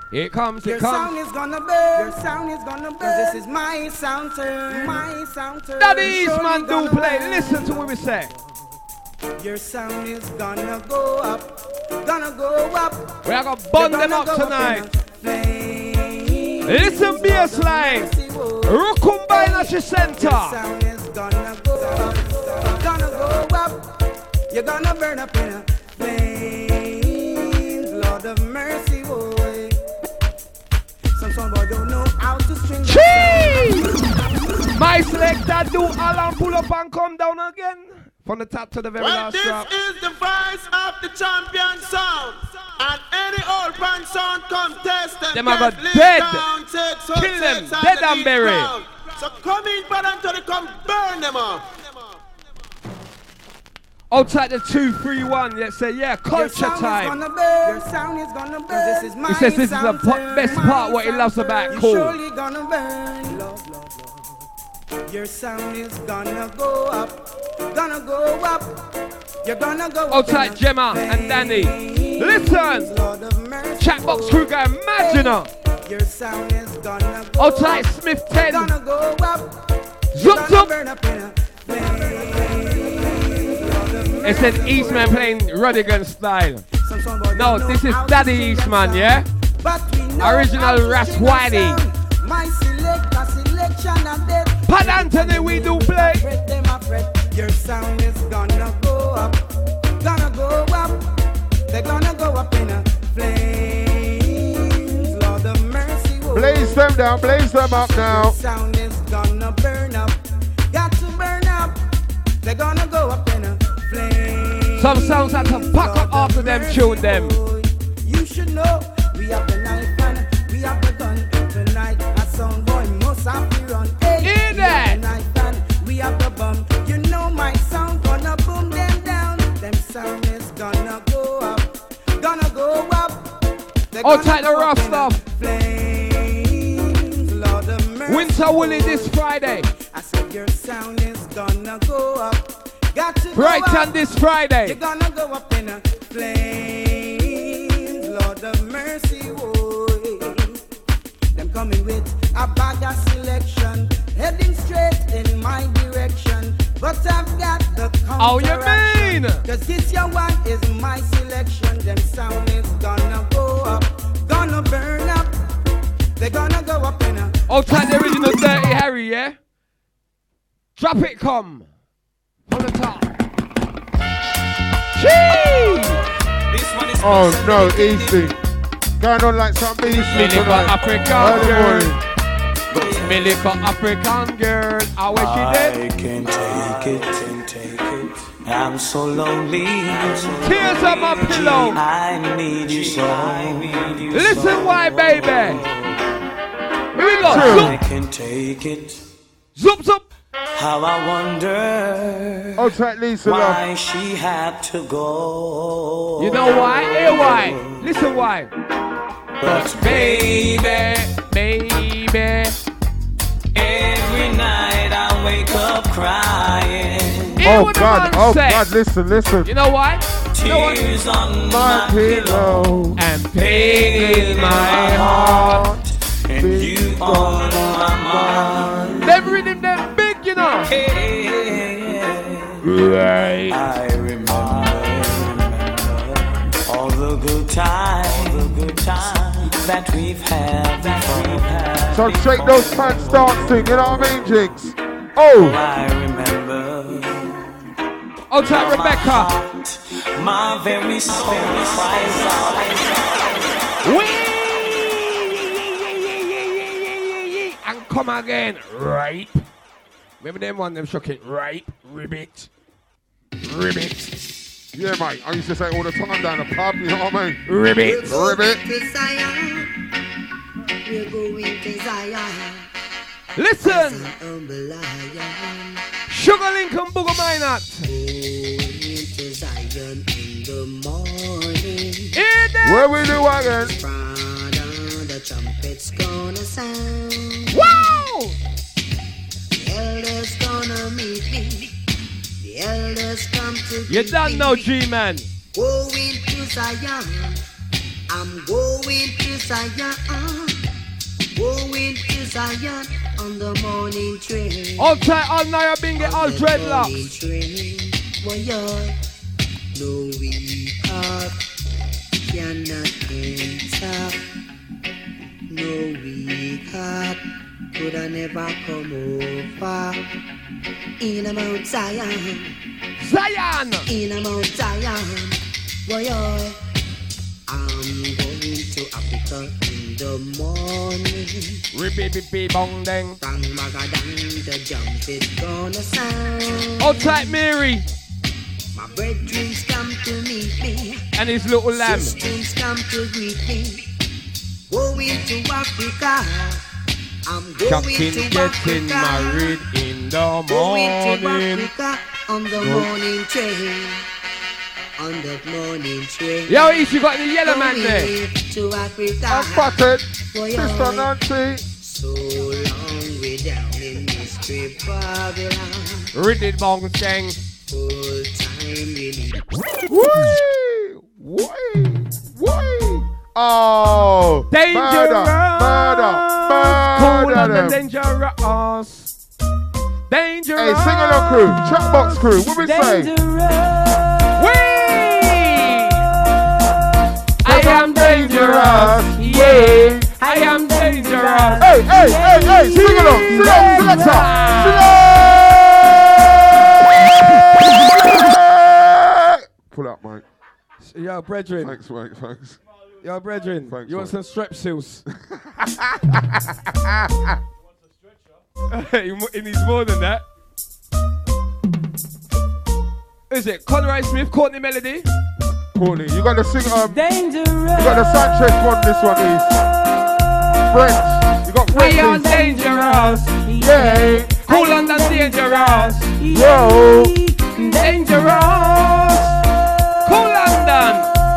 It comes, Your it comes. sound is gonna burn. Your sound is gonna burn. 'Cause this is my sound turn. My sound turn. That is, Surely man, do gonna play. burn. Listen to what we say. Your sound is gonna go up. Gonna go up. We are gonna bun them up tonight. Listen, bassline. Rukumba in the center. Your sound is gonna go up. Gonna go up. You're gonna burn up in a flames. Lord of mercy, boy. Some boy don't know how to string. My selector do alarm pull up and come down again. From the top to the very last drop. This is the voice of the champion sound. And any old band sound contest them are get dead. Down, Kill them, dead and buried. So come in, but until they come burn them up. Outside the 2, 3, 1, let's say, yeah, culture time. Your sound is gonna burn. This is my He says this is the best part, what he loves about Cool. Surely gonna burn. Love. Your sound is gonna go up. Gonna go up. You're gonna go up. Outside Gemma and Danny. Listen! Chatbox crew guy, imagine her. Your sound is gonna go outside up. Smith 10. Gonna go up. Zoop zoop. Burn up in a flame. It said Eastman playing Rodigan style. No, this is Daddy Eastman, yeah? Original Ras Whitey. My selection and dead. Pat Anthony, we do play. Your sound is gonna go up. Gonna go up. They're gonna go up in a flames. Lord of mercy. Whoa. Blaze them down, blaze them up now. Your sound is gonna burn up. Got to burn up. They're gonna go up in a flames. Some sounds have to pack up after them, tune them. You should know we have the knife and we have the gun. Tonight a sound boy must have to run. Hey, hear that? We have the knife and we have the bum. You know my sound gonna boom them down. Them sound is gonna go up. Gonna go up. Outside the rough stuff. Flames, Lord of mercy. Winter Willie this Friday. I said your sound is gonna go up. Got to Brighton go up. this Friday. You're gonna go up in a flames, Lord of mercy, oh. Them coming with a bag of selection, heading straight in my direction. But I've got the counteraction. Oh, you mean? Cause this your one is my selection. Them sound is gonna go up, gonna burn up. They're gonna go up in a. Outside the original Dirty Harry, yeah? Drop it, come. On the top. Jeez! Oh no, easy. Going on like some beastie Millico tonight. African Early girl. morning. Millico African girl. How is she I dead? can't take it. I'm so lonely. Tears on my pillow. I need you so. Listen why, baby. Here we go. I Zoop, can't take it. zoop, zoop. How I wonder Outside Lisa love. why she had to go. You know why? Hear why. Listen why. But Baby, every night I wake up crying. hear Oh what the God, man oh say. God, listen. You know why? You know what? Tears on My pillow. And pain in my heart. and you on my mind. Them rhythm them big, you know. Right. I remember all the good times that we've had. So shake those pants dancing, you know what I mean, Jigs? Oh, I remember Outside my Rebecca. heart, my very soul cries out. And come again. Rape. Remember them one, them shook it. Rape. Ribbit. yeah, mate. I used to say all the time down the pub, you know what I mean? Ribbit. Ribbit. We're going to Zion. Listen. Sugar Lincoln Booger Minot. Going to Zion in the morning. Hear them. Where we do again? Father, the trumpet's gonna sound. Wow. The elders gonna meet me. The elders come to You don't know, G-Man. Going to Zion I'm going to Zion, on the morning train. All tight, all Naya Bingy, all dreadlocks. No weak heart cannot enter. No weak heart could I never come over. In a Mount Zion, in a Mount Zion, I'm going to Africa in the morning. Ribby bong dang. Bang magadang, the jump is gonna sound. All tight, Mary. My brethren come to meet me. And his little lamb. Sisters come to greet me. Going to Africa. I'm going to getting Africa. married in the Going to morning. Africa on the morning train. On the morning train. Yo, East, you got the yellow man there. To Africa. I'm spotted. Sister Nancy. So long way down in mystery Babylon. Riddy bong dang. Full time really. Woo! Oh! Dangerous! Murder! Cool and the dangerous. Dangerous! Hey, sing along crew, chatbox crew, what we say? I am dangerous, yeah. I am dangerous. Hey, sing along, selector. Pull up, Mike. Yo, brethren. Thanks, Mike, thanks. Yo, brethren. Thanks, you want Mike. some strepsils? He needs more than that. Is it Conroy Smith, Courtney Melody? Courtney, you got to sing, Dangerous. you got the Sanchez one, this one is. French, you got French. We are dangerous. Yeah. Cool and the dangerous. Yo. Dangerous. Cool London.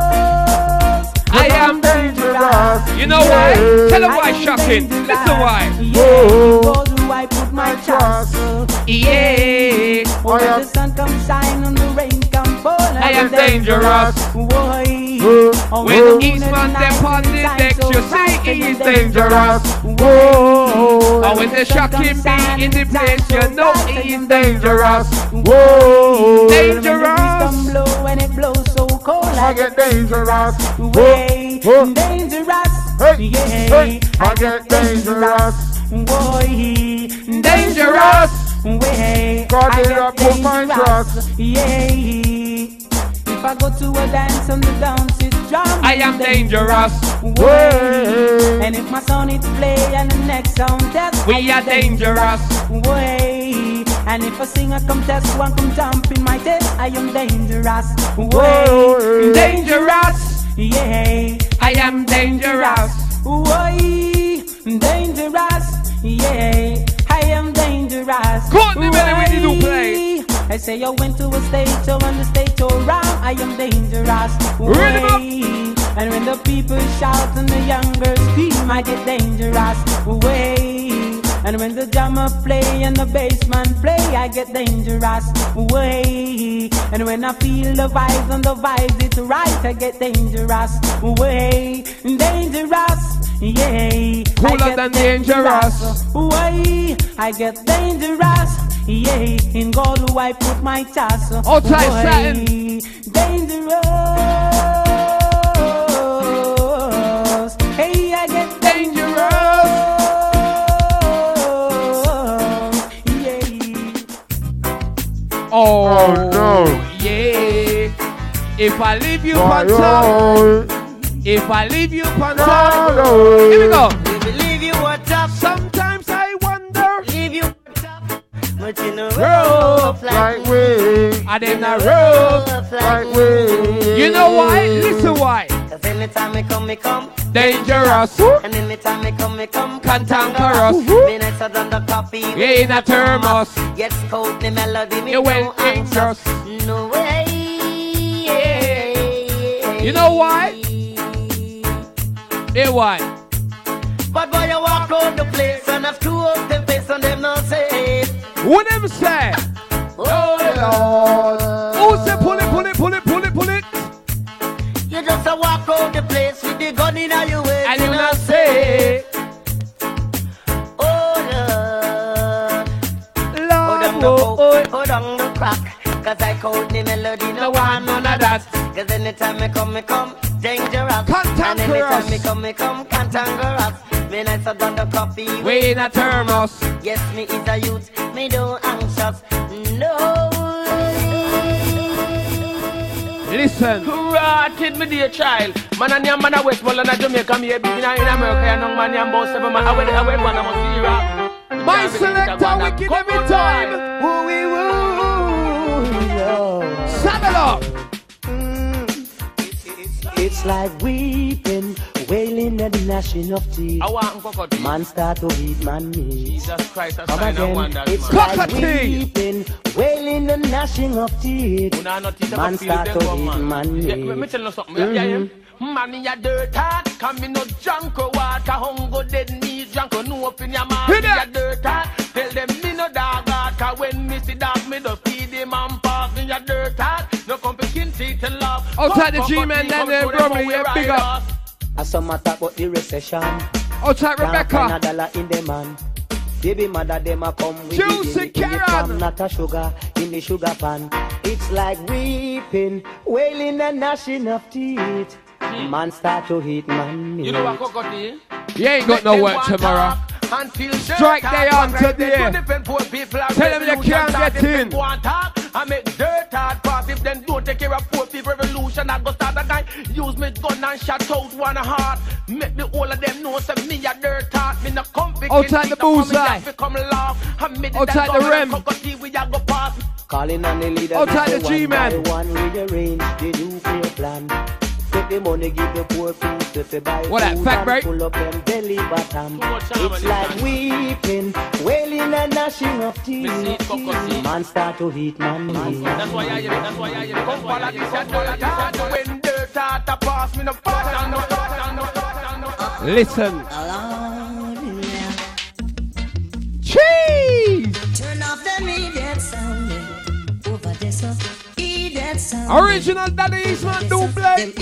I am dangerous. You know why? Tell them why shocking. Listen why. Whoa. I put my trust. Yeah. When the sun comes shine and the rain comes fall, I am dangerous. When Eastman step on the deck, you say he is dangerous. Whoa. And when the shocking be in the place, you know he is dangerous. Whoa. Dangerous. When it blows so cold, I get dangerous. Way Whoa. dangerous. Hey, Yeah. hey, I get dangerous. Boy, Dangerous. Way God I did get I put my dangerous. trust. Yeah. If I go to a dance and the dance is drum, I am dangerous. Way. And if my song it play and the next song test, We are dangerous. Way. And if a singer come test one come jump in my test, I am dangerous. Way. Way. Dangerous. Yeah. I am dangerous. Way. Dangerous. Yeah. I am dangerous. Courtney Melody, when you do play. I say I went to a stage show and the stage show round. I am dangerous. Rhythm up. Way. And when the people shout and the young girls scream, I get dangerous. Way. And when the drummer play and the bassman play, I get dangerous. Way. And when I feel the vibes and the vibes it's right, I get dangerous. Way. Dangerous. Yeah. Cooler than dangerous. Way. I get dangerous. Yeah. In God who I put my trust. All tight, Way. satin. Dangerous. Hey, I get Dangerous. Oh no. Yeah. If I leave you Why, on top, oh. if I leave you on No, top, no. here we go. Leave you what up, Sometimes I wonder, leave you what up, but in a rough Right way. I didn't rough. Right way. You know why? Listen why. Cause anytime I come, Dangerous. and anytime I come, Cantankerous. me nicer than the coffee. Yeah, in a thermos. Yes, cold the melody, me You no went dangerous. anxious. No way. You know why? Hey, why? But boy, you walk out the place and have two of them face and them not say. Who them say? Oh Lord. Who say pull it, pull it, pull it, pull it, pull it? You just a walk out the place with the gun in your way. And you not say, oh Lord, hold on the crack. Cause I code the melody, no one none of that. Cause anytime me come, dangerous. And anytime me come, cantankerous. Me nice a gun the coffee, we in a thermos. Yes, me is a youth, me don't anxious. No. Listen. Rotted me dear child. Man and your man a Westmoreland and Jamaica. Me a big in America. And young man and boss 7 man. I went one of my zero. My selector wicked every time. Saddle up. It's like weeping, wailing and gnashing of teeth. Man start to eat man meat. Jesus Christ, that's come again. Wonders, it's like weeping, wailing and gnashing of teeth. Man start to eat man meat. Let me tell you something. Man in your dirt heart, come in no junk or water, hunger dead me, junk or no up in your mouth. In your dirt heart, tell them me no dog heart, cause when me see dog, me just feed him and pass in your dirt heart. No competition, teeth and love. Outside the G-Man, then there, bro, yeah, big up. I saw my talk about the recession. Outside Rebecca. $1 in the man. Baby mother, them a come with Juicy Karen. Not a sugar in the sugar pan. It's like weeping, wailing and gnashing of teeth. Man start to hit man meat. You know what cocotte? You ain't got no work tomorrow. Strike day on today. Tell them you can't get in. I make dirt hard pass. If them don't take care of poor people revolution, I go start a guy. Use me gun and shot out one heart. Make the whole of them know say me a dirt heart. Me no come big. Outside the bullseye. Outside the rim. Calling on the leader. Outside the G-Man. One rearrange the nuclear plan. Take the money, give the poor people if they buy what that fact break? Pull up them belly bottom. It's like weeping, wailing and gnashing of teeth. Man start to hit man. That's why I hear it. That's why I hear it. Come follow this when dirt start to pass me no pass. Listen. Cheese. Turn off the immediate sound over this immediate sound. Original Daddy Eastman do play.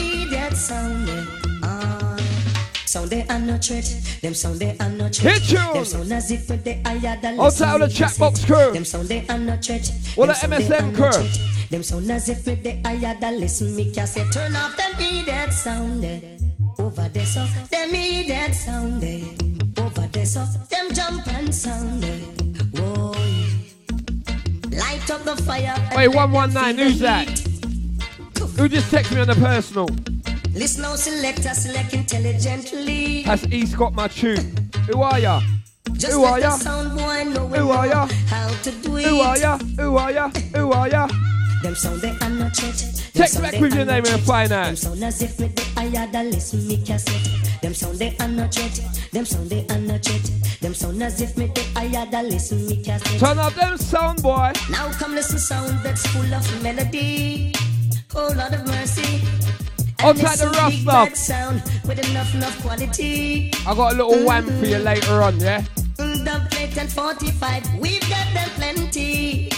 Sound they are not threat. Them sound they are not threat. Hit you. Them sound as if they are the outside of the chat box crew. Them sound they are not threat. What the MSM crew. Them sound as if they are the listen me can say turn off them immediate sound over there so them immediate sound over there so them jump and sound whoa. Light up the fire. Wait, 119, who's that? Who just texted me on the personal? Listen now, select intelligently. Has East got my tune? Who are ya? Just who are ya? Sound boy know who are ya? How to do it. Who are ya? Who are ya? Who are ya? Them sound they are not threat. Text back with your name and find out. Them sound as if they are the listen me cassette. Them sound they are not threat. Them sound they are not threat. Them sound as if they are the listen me cassette. Turn up them sound boy. Now come listen sound that's full of melody. Oh Lord of mercy. Outside the rough stuff. Sound with enough quality. I got a little wham for you later on, yeah? Dub plate and 45, we've got them plenty.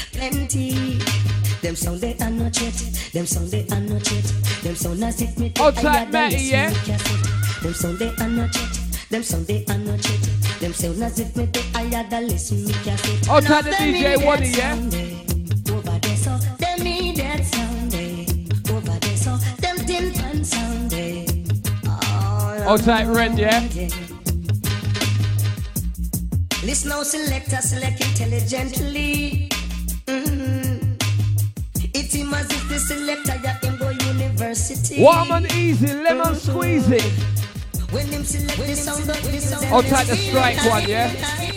Them sound they are not threat. Them sound they are not threat. Them sound as if me outside Matty, yeah? Them sound they are not threat. Them sound they are not threat. Them sound as if me I had a listen me cassette. Outside the DJ Waddy, yeah? Over there so them need that sound over there so them tin pan sound outside Ren, yeah? Listen now, select intelligently. It's him as if the selector ya him go university. Warm and easy, lemon squeezy. When him select the sound of this sound. Outside the strike one, yeah?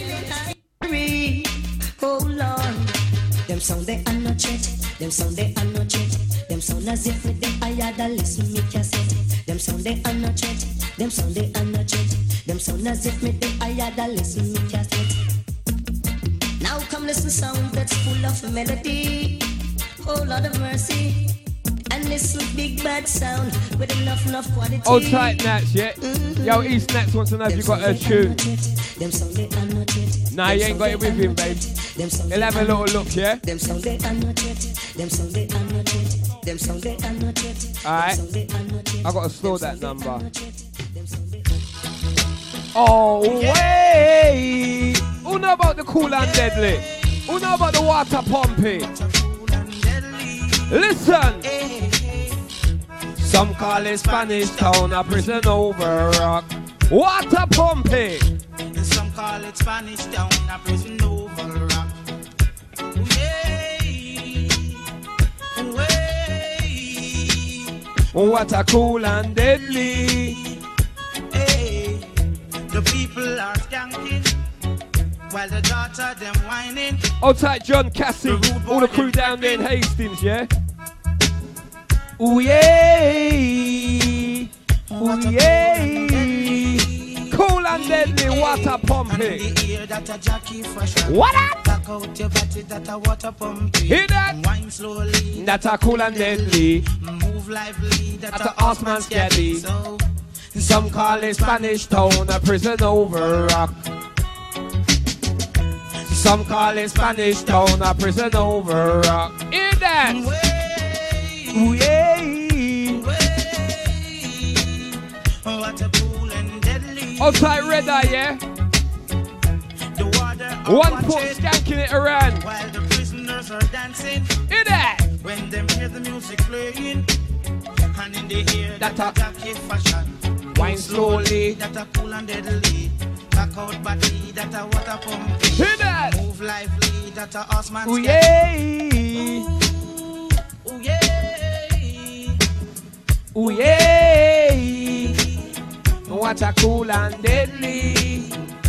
Oh Lord. Them sound they are not threat. Them sound they are not threat. Them sound as if they I had a listen me cassette. Them sound they are not threat. Them sound they are not threat. Them sound as if I had a listen me cassette. Now come listen sound that's full of melody. Oh Lord of mercy. And listen big bad sound with enough quality. Outside Nats, yeah? Yo, East Nats wants to know if you got a tune. Them sound they are not threat. Nah, you ain't got it with him, babe. He'll have a little look, yeah? Them sound they are not threat. Them sound they are not threat. Them sound they are not threat. Alright. I gotta store that number. Oh, way. Who know about the Cool and Deadly? Who know about the Water Pumpy? Listen. Some call it Spanish Town, a prison over rock. Water Pumpy. Some call it Spanish Town, a prison over rock. Water Cool and Deadly. Hey, the people are skanking while the daughter them whining. Outside John Cassie, all the crew down there in Hastings, yeah? Ooh yeah, ooh yeah. Cool and Deadly, Water Pumpy. What up? Back out your body, that a water pumpy. Hear that? Wine slowly, That a Cool and Deadly. move lively, that a a horseman scabby. So, Some call it Spanish Town, a prison over rock. Some call it Spanish Town, a prison over rock. Hear that? Ooh yeah. What a cool and deadly. Outside Red Eye, yeah? The water One foot skanking it around. while the prisoners are dancing. Hear that? When them hear the music playing, and in the ear That that a jacket fashion. Wine slowly. That a cool and deadly. Back out body, that a water pump. Hear that? Move lively, that a horseman. Ooh yeah. Ooh yeah. Ooh yeah. What a Cool and Deadly.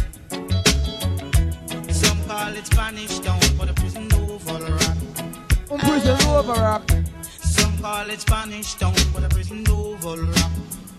Some call it Spanish Town, but a prison over rock. Prison over rock. Some call it Spanish Town, but a prison over rock.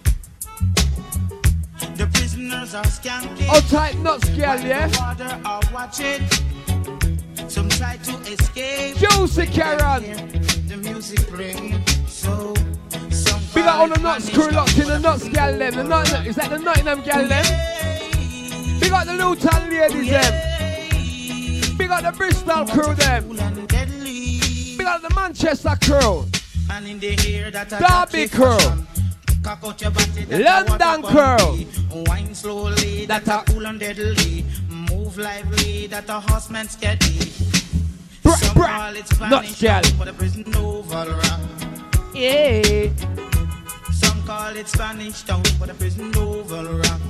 The prisoners are skanking. Outside Nuts Girl, yeah? The water are watching. Some try to escape. Juicy Karen. The music playing. So some Big up all the Nuts crew locked in the Nuts Girl them. The Nut, is that the Nottingham Girl them? Big up the Luton ladies them. Big up the Bristol crew them. Big up the Manchester crew. and in the ear that Derby crew. Cock out your body, London crew. Wine slowly, that a cool and deadly. Move lively, that a horseman steady. Some call it Spanish Town, but a prison over rock. Yeah. Some call it Spanish Town, but a prison over rock.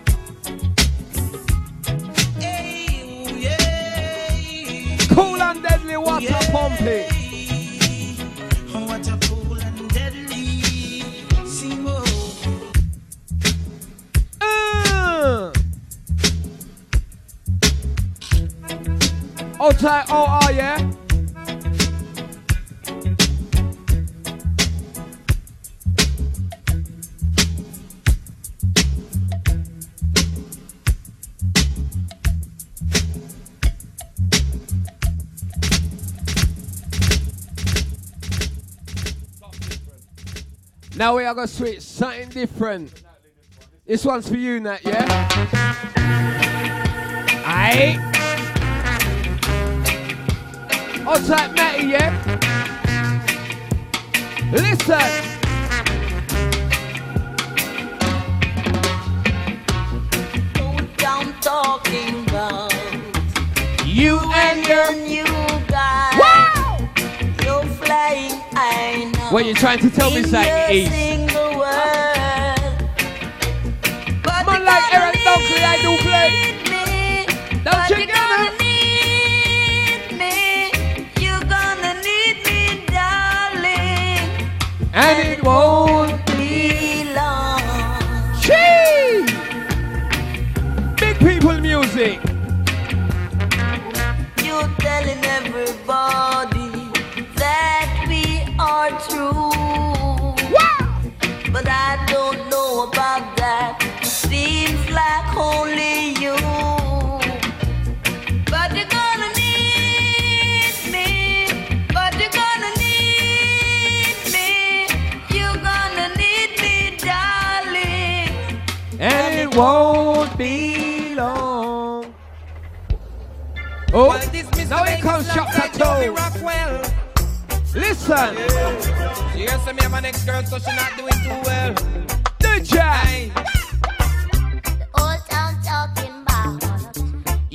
Hey, ooh, yeah. Cool and deadly water pumping. What a cool and deadly. See more. Outside, oh, yeah. Now we are going to switch something different. This one's for you, Nat, yeah? Aye. Outside Matty, yeah? Listen. I'm talking about you and your new guy. Wow! You're flying, I know. What are you trying to tell me, Zach? East. Man like Eric Dunkley, I do play. Don't you get it? And it won't be long. Gee! Big people music. You're telling everybody that we are true. Wow! But I don't know about that. Seems like only you. But you're gonna need me. But you're gonna need me. You're gonna need me, darling. And it won't be long. Oh, now here comes Chapter 2. Listen. She hears me have an ex-girl, so she's not doing too well. DJ. Old town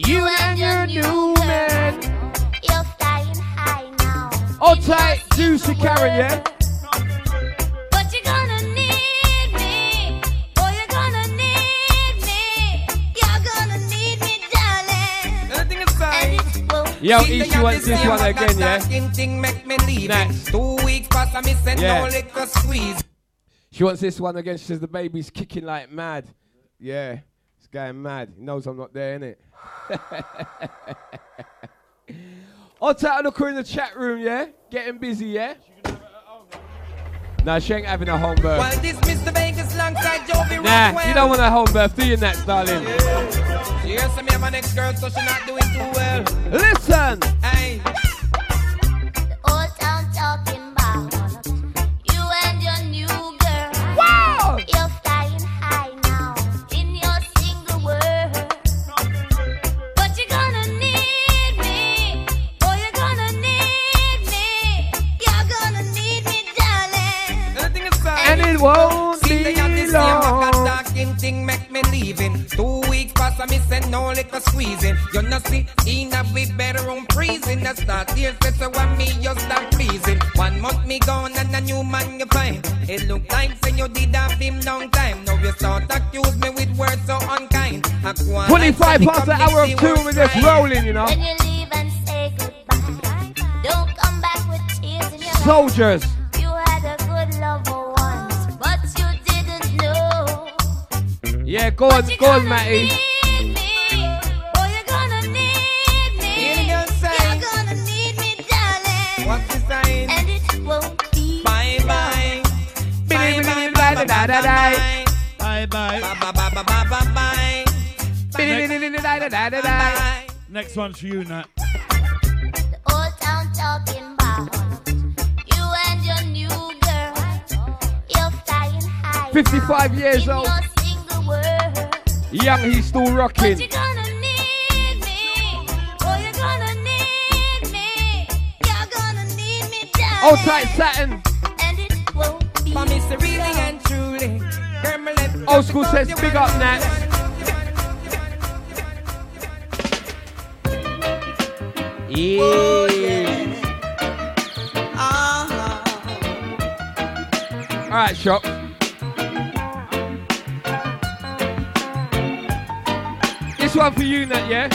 You and your new man. You're flying high now. Hold tight, Juicy Karen, yeah? But you're gonna need me. Oh, you're gonna need me. You're gonna need me, darling. Nothing aside. Yo, Ishi wants this one again, yeah? Next. 2 weeks past, I miss Yeah. no liquor squeeze. She wants this one again. She says the baby's kicking like mad. Yeah, it's going mad. He knows I'm not there, innit? I'll take a look in the chat room, yeah? Getting busy, yeah? Nah, she ain't having a home birth. While this Mr. Vegas alongside Jovi Nah, Rockwell. you don't want a home birth, do you, Nats, darling? She hears me and my next girl, so she not doing too well. Listen! Hey. The old town talking about you and your new girl. Wow! You're flying high now in your single world. But you're gonna need me. Oh, you're gonna need me. You're gonna need me, darling. Nothing aside. And it won't See, be they got this long. talking thing make me leaving. 2 weeks past, I missing no liquor squeezing. You know see, in a bit bedroom freezing. The start here says so when me just start pleasing. 1 month me gone and a new man you find. It look like say you did have him long time. Now you start accuse me with words so unkind. 25 past the hour of 2, we're just rolling, you know. When you leave and say goodbye, don't come back with tears in your eyes. Soldiers. You had a good lover once, but you didn't know. Yeah, go on, Matty. Need me. Oh, you're gonna need me. You're gonna need me, darling. What's the sign? And it won't be Bye bye. Bye bye. Bye bye. Bye bye. Bye bye bye bye. Next one's for you, Nat. the old town talking about you and your new girl. You're flying high 55 years in old. your single world. Young, he's still But rocking. you're gonna need me. Oh, you're gonna need me. You're gonna need me, darling. Hold tight, Saturn. And it won't be For me, so really and truly. Old school says big up, Nat. Yeah. Alright, Shop. This one for you, Nat, yeah?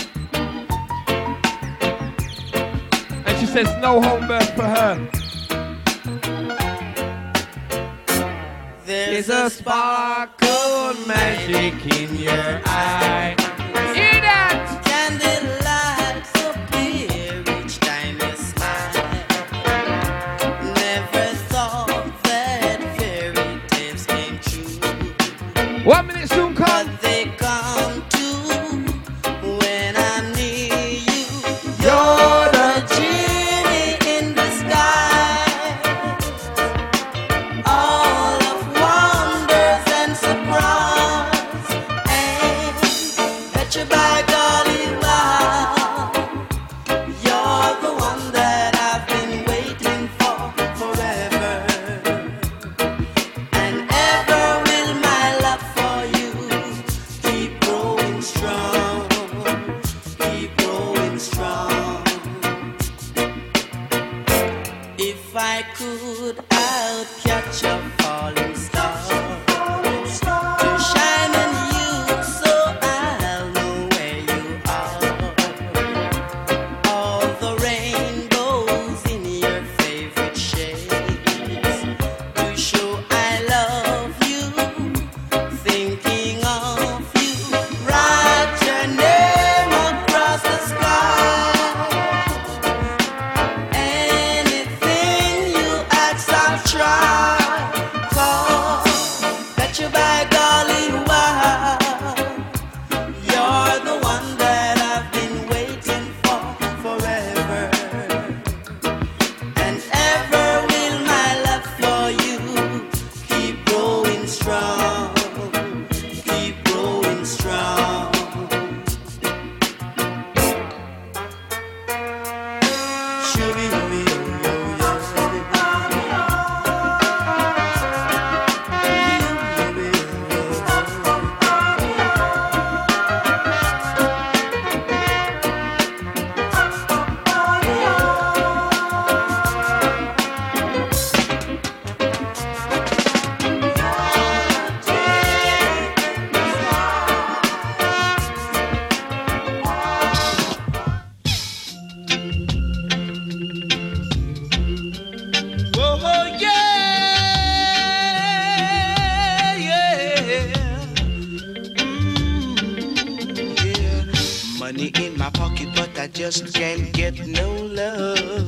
And she says no home birth for her. There's a sparkle magic in your eye. Hear that? Candle lights appear each time you smile. Never thought that fairy tales came true. 1 minute soon come. But they come true when I'm near you. You're the genie in the sky. All of wonders and surprise. And bet you by golly, wow, you're the one that I've been waiting for forever. And ever will my love for you keep growing strong. Keep growing strong. If I could, I'd catch a falling star to shine on you, so I'll know where you are. All the rainbows in your favorite shades to show I love you, thinking of you. Write your name across the sky. Anything you ask, I'll try. 'Cause bet you by golly, wow, you're the one that I've been waiting for forever. And ever will my love for you keep growing strong. Keep growing strong. just can't get no love.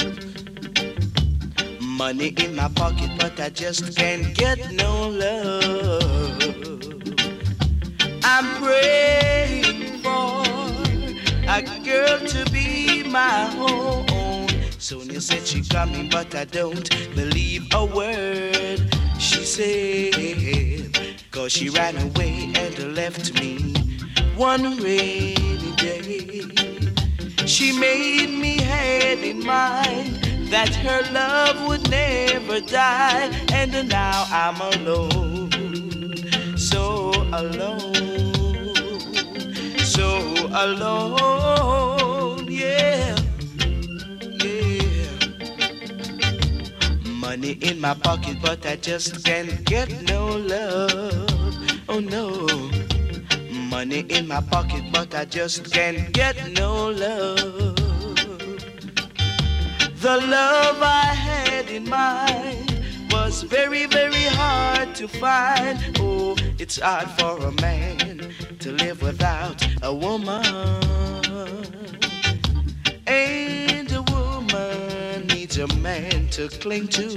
Money in my pocket, but I just can't get no love. I'm praying for a girl to be my own. Sonia said she coming, but I don't believe a word she said. 'Cause she ran away and left me one rainy day. She made me had in mind that her love would never die. And now I'm alone, so alone, so alone, yeah, yeah. Money in my pocket, but I just can't get no love, oh no. Money in my pocket, but I just can't get no love. The love I had in mind was very, very hard to find. Oh, it's hard for a man to live without a woman. And a woman needs a man to cling to.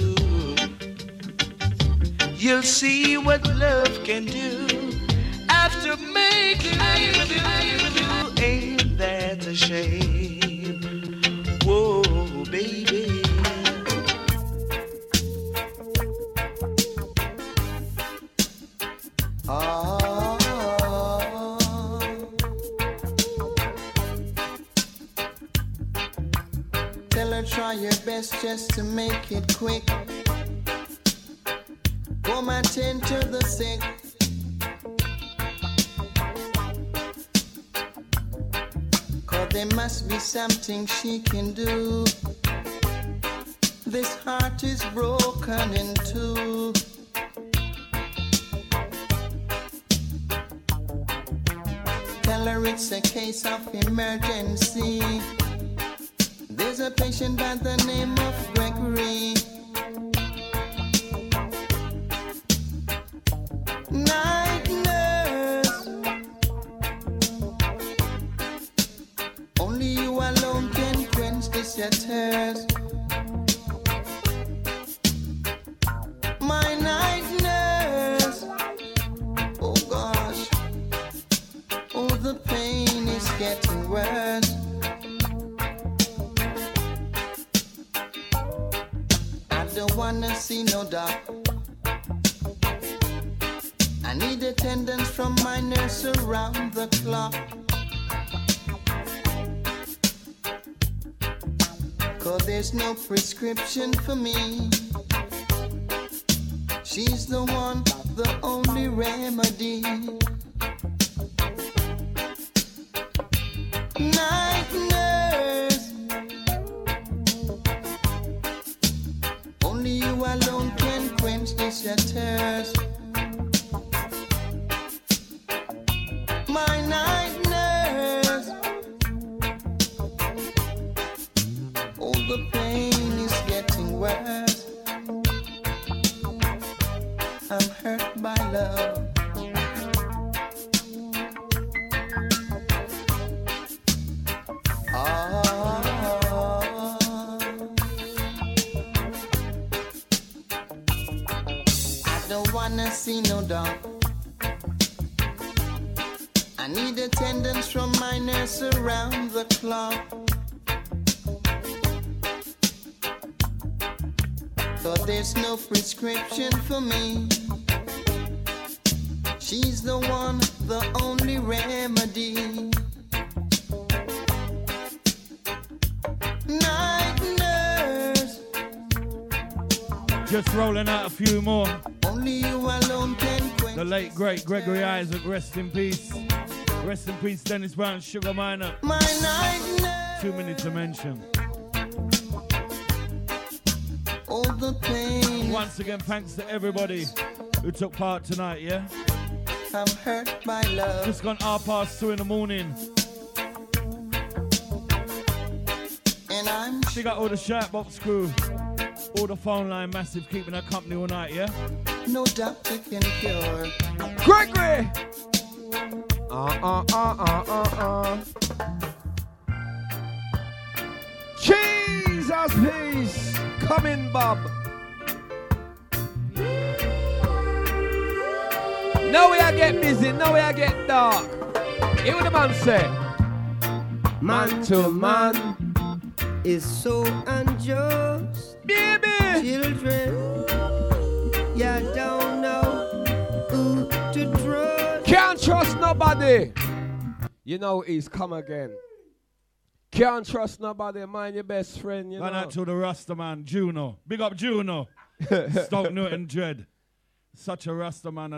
You'll see what love can do after making you. Ain't that a shame? Whoa, baby. Tell her try your best just to make it quick. Go my tend to the sick. There must be something she can do. This heart is broken in two. Tell her it's a case of emergency. There's a patient by the name of Gregory. Night nurse, only you alone can quench this your thirst. My night nurse, oh gosh, oh the pain is getting worse. I don't wanna see no doc. I need attendance from my nurse around the clock. 'Cause there's no prescription for me. She's the one, the only remedy. Night nurse, only you alone can quench this your thirst. My night nurse, oh the pain is getting worse. I'm hurt by love. I don't wanna see no dog. I need attendance from my nurse around the clock. But there's no prescription for me. She's the one, the only remedy. Night nurse, just rolling out a few more. Only you alone can quench. The late great Gregory Isaac, rest in peace. Rest in peace, Dennis Brown, Sugar Minor. My night nurse, too many to mention. All the pain. Once again, thanks to everybody who took part tonight, yeah? I'm hurt by love. Just gone 2:30 in the morning. And I'm big up all the Shoutbox crew, all the phone line massive, keeping her company all night, yeah? No doctor can cure. Gregory! please. Come in, Bob. Now we are get busy, now we are get dark. Hear what the man say. Man to man is so unjust. Baby! Children, you don't know who to trust. Can't trust nobody. You know he's come again. Can't trust nobody. Mind your best friend, you know. And out to the Rasta man, Juno. Big up Juno. Stoke Newton Dread. Such a Rasta man.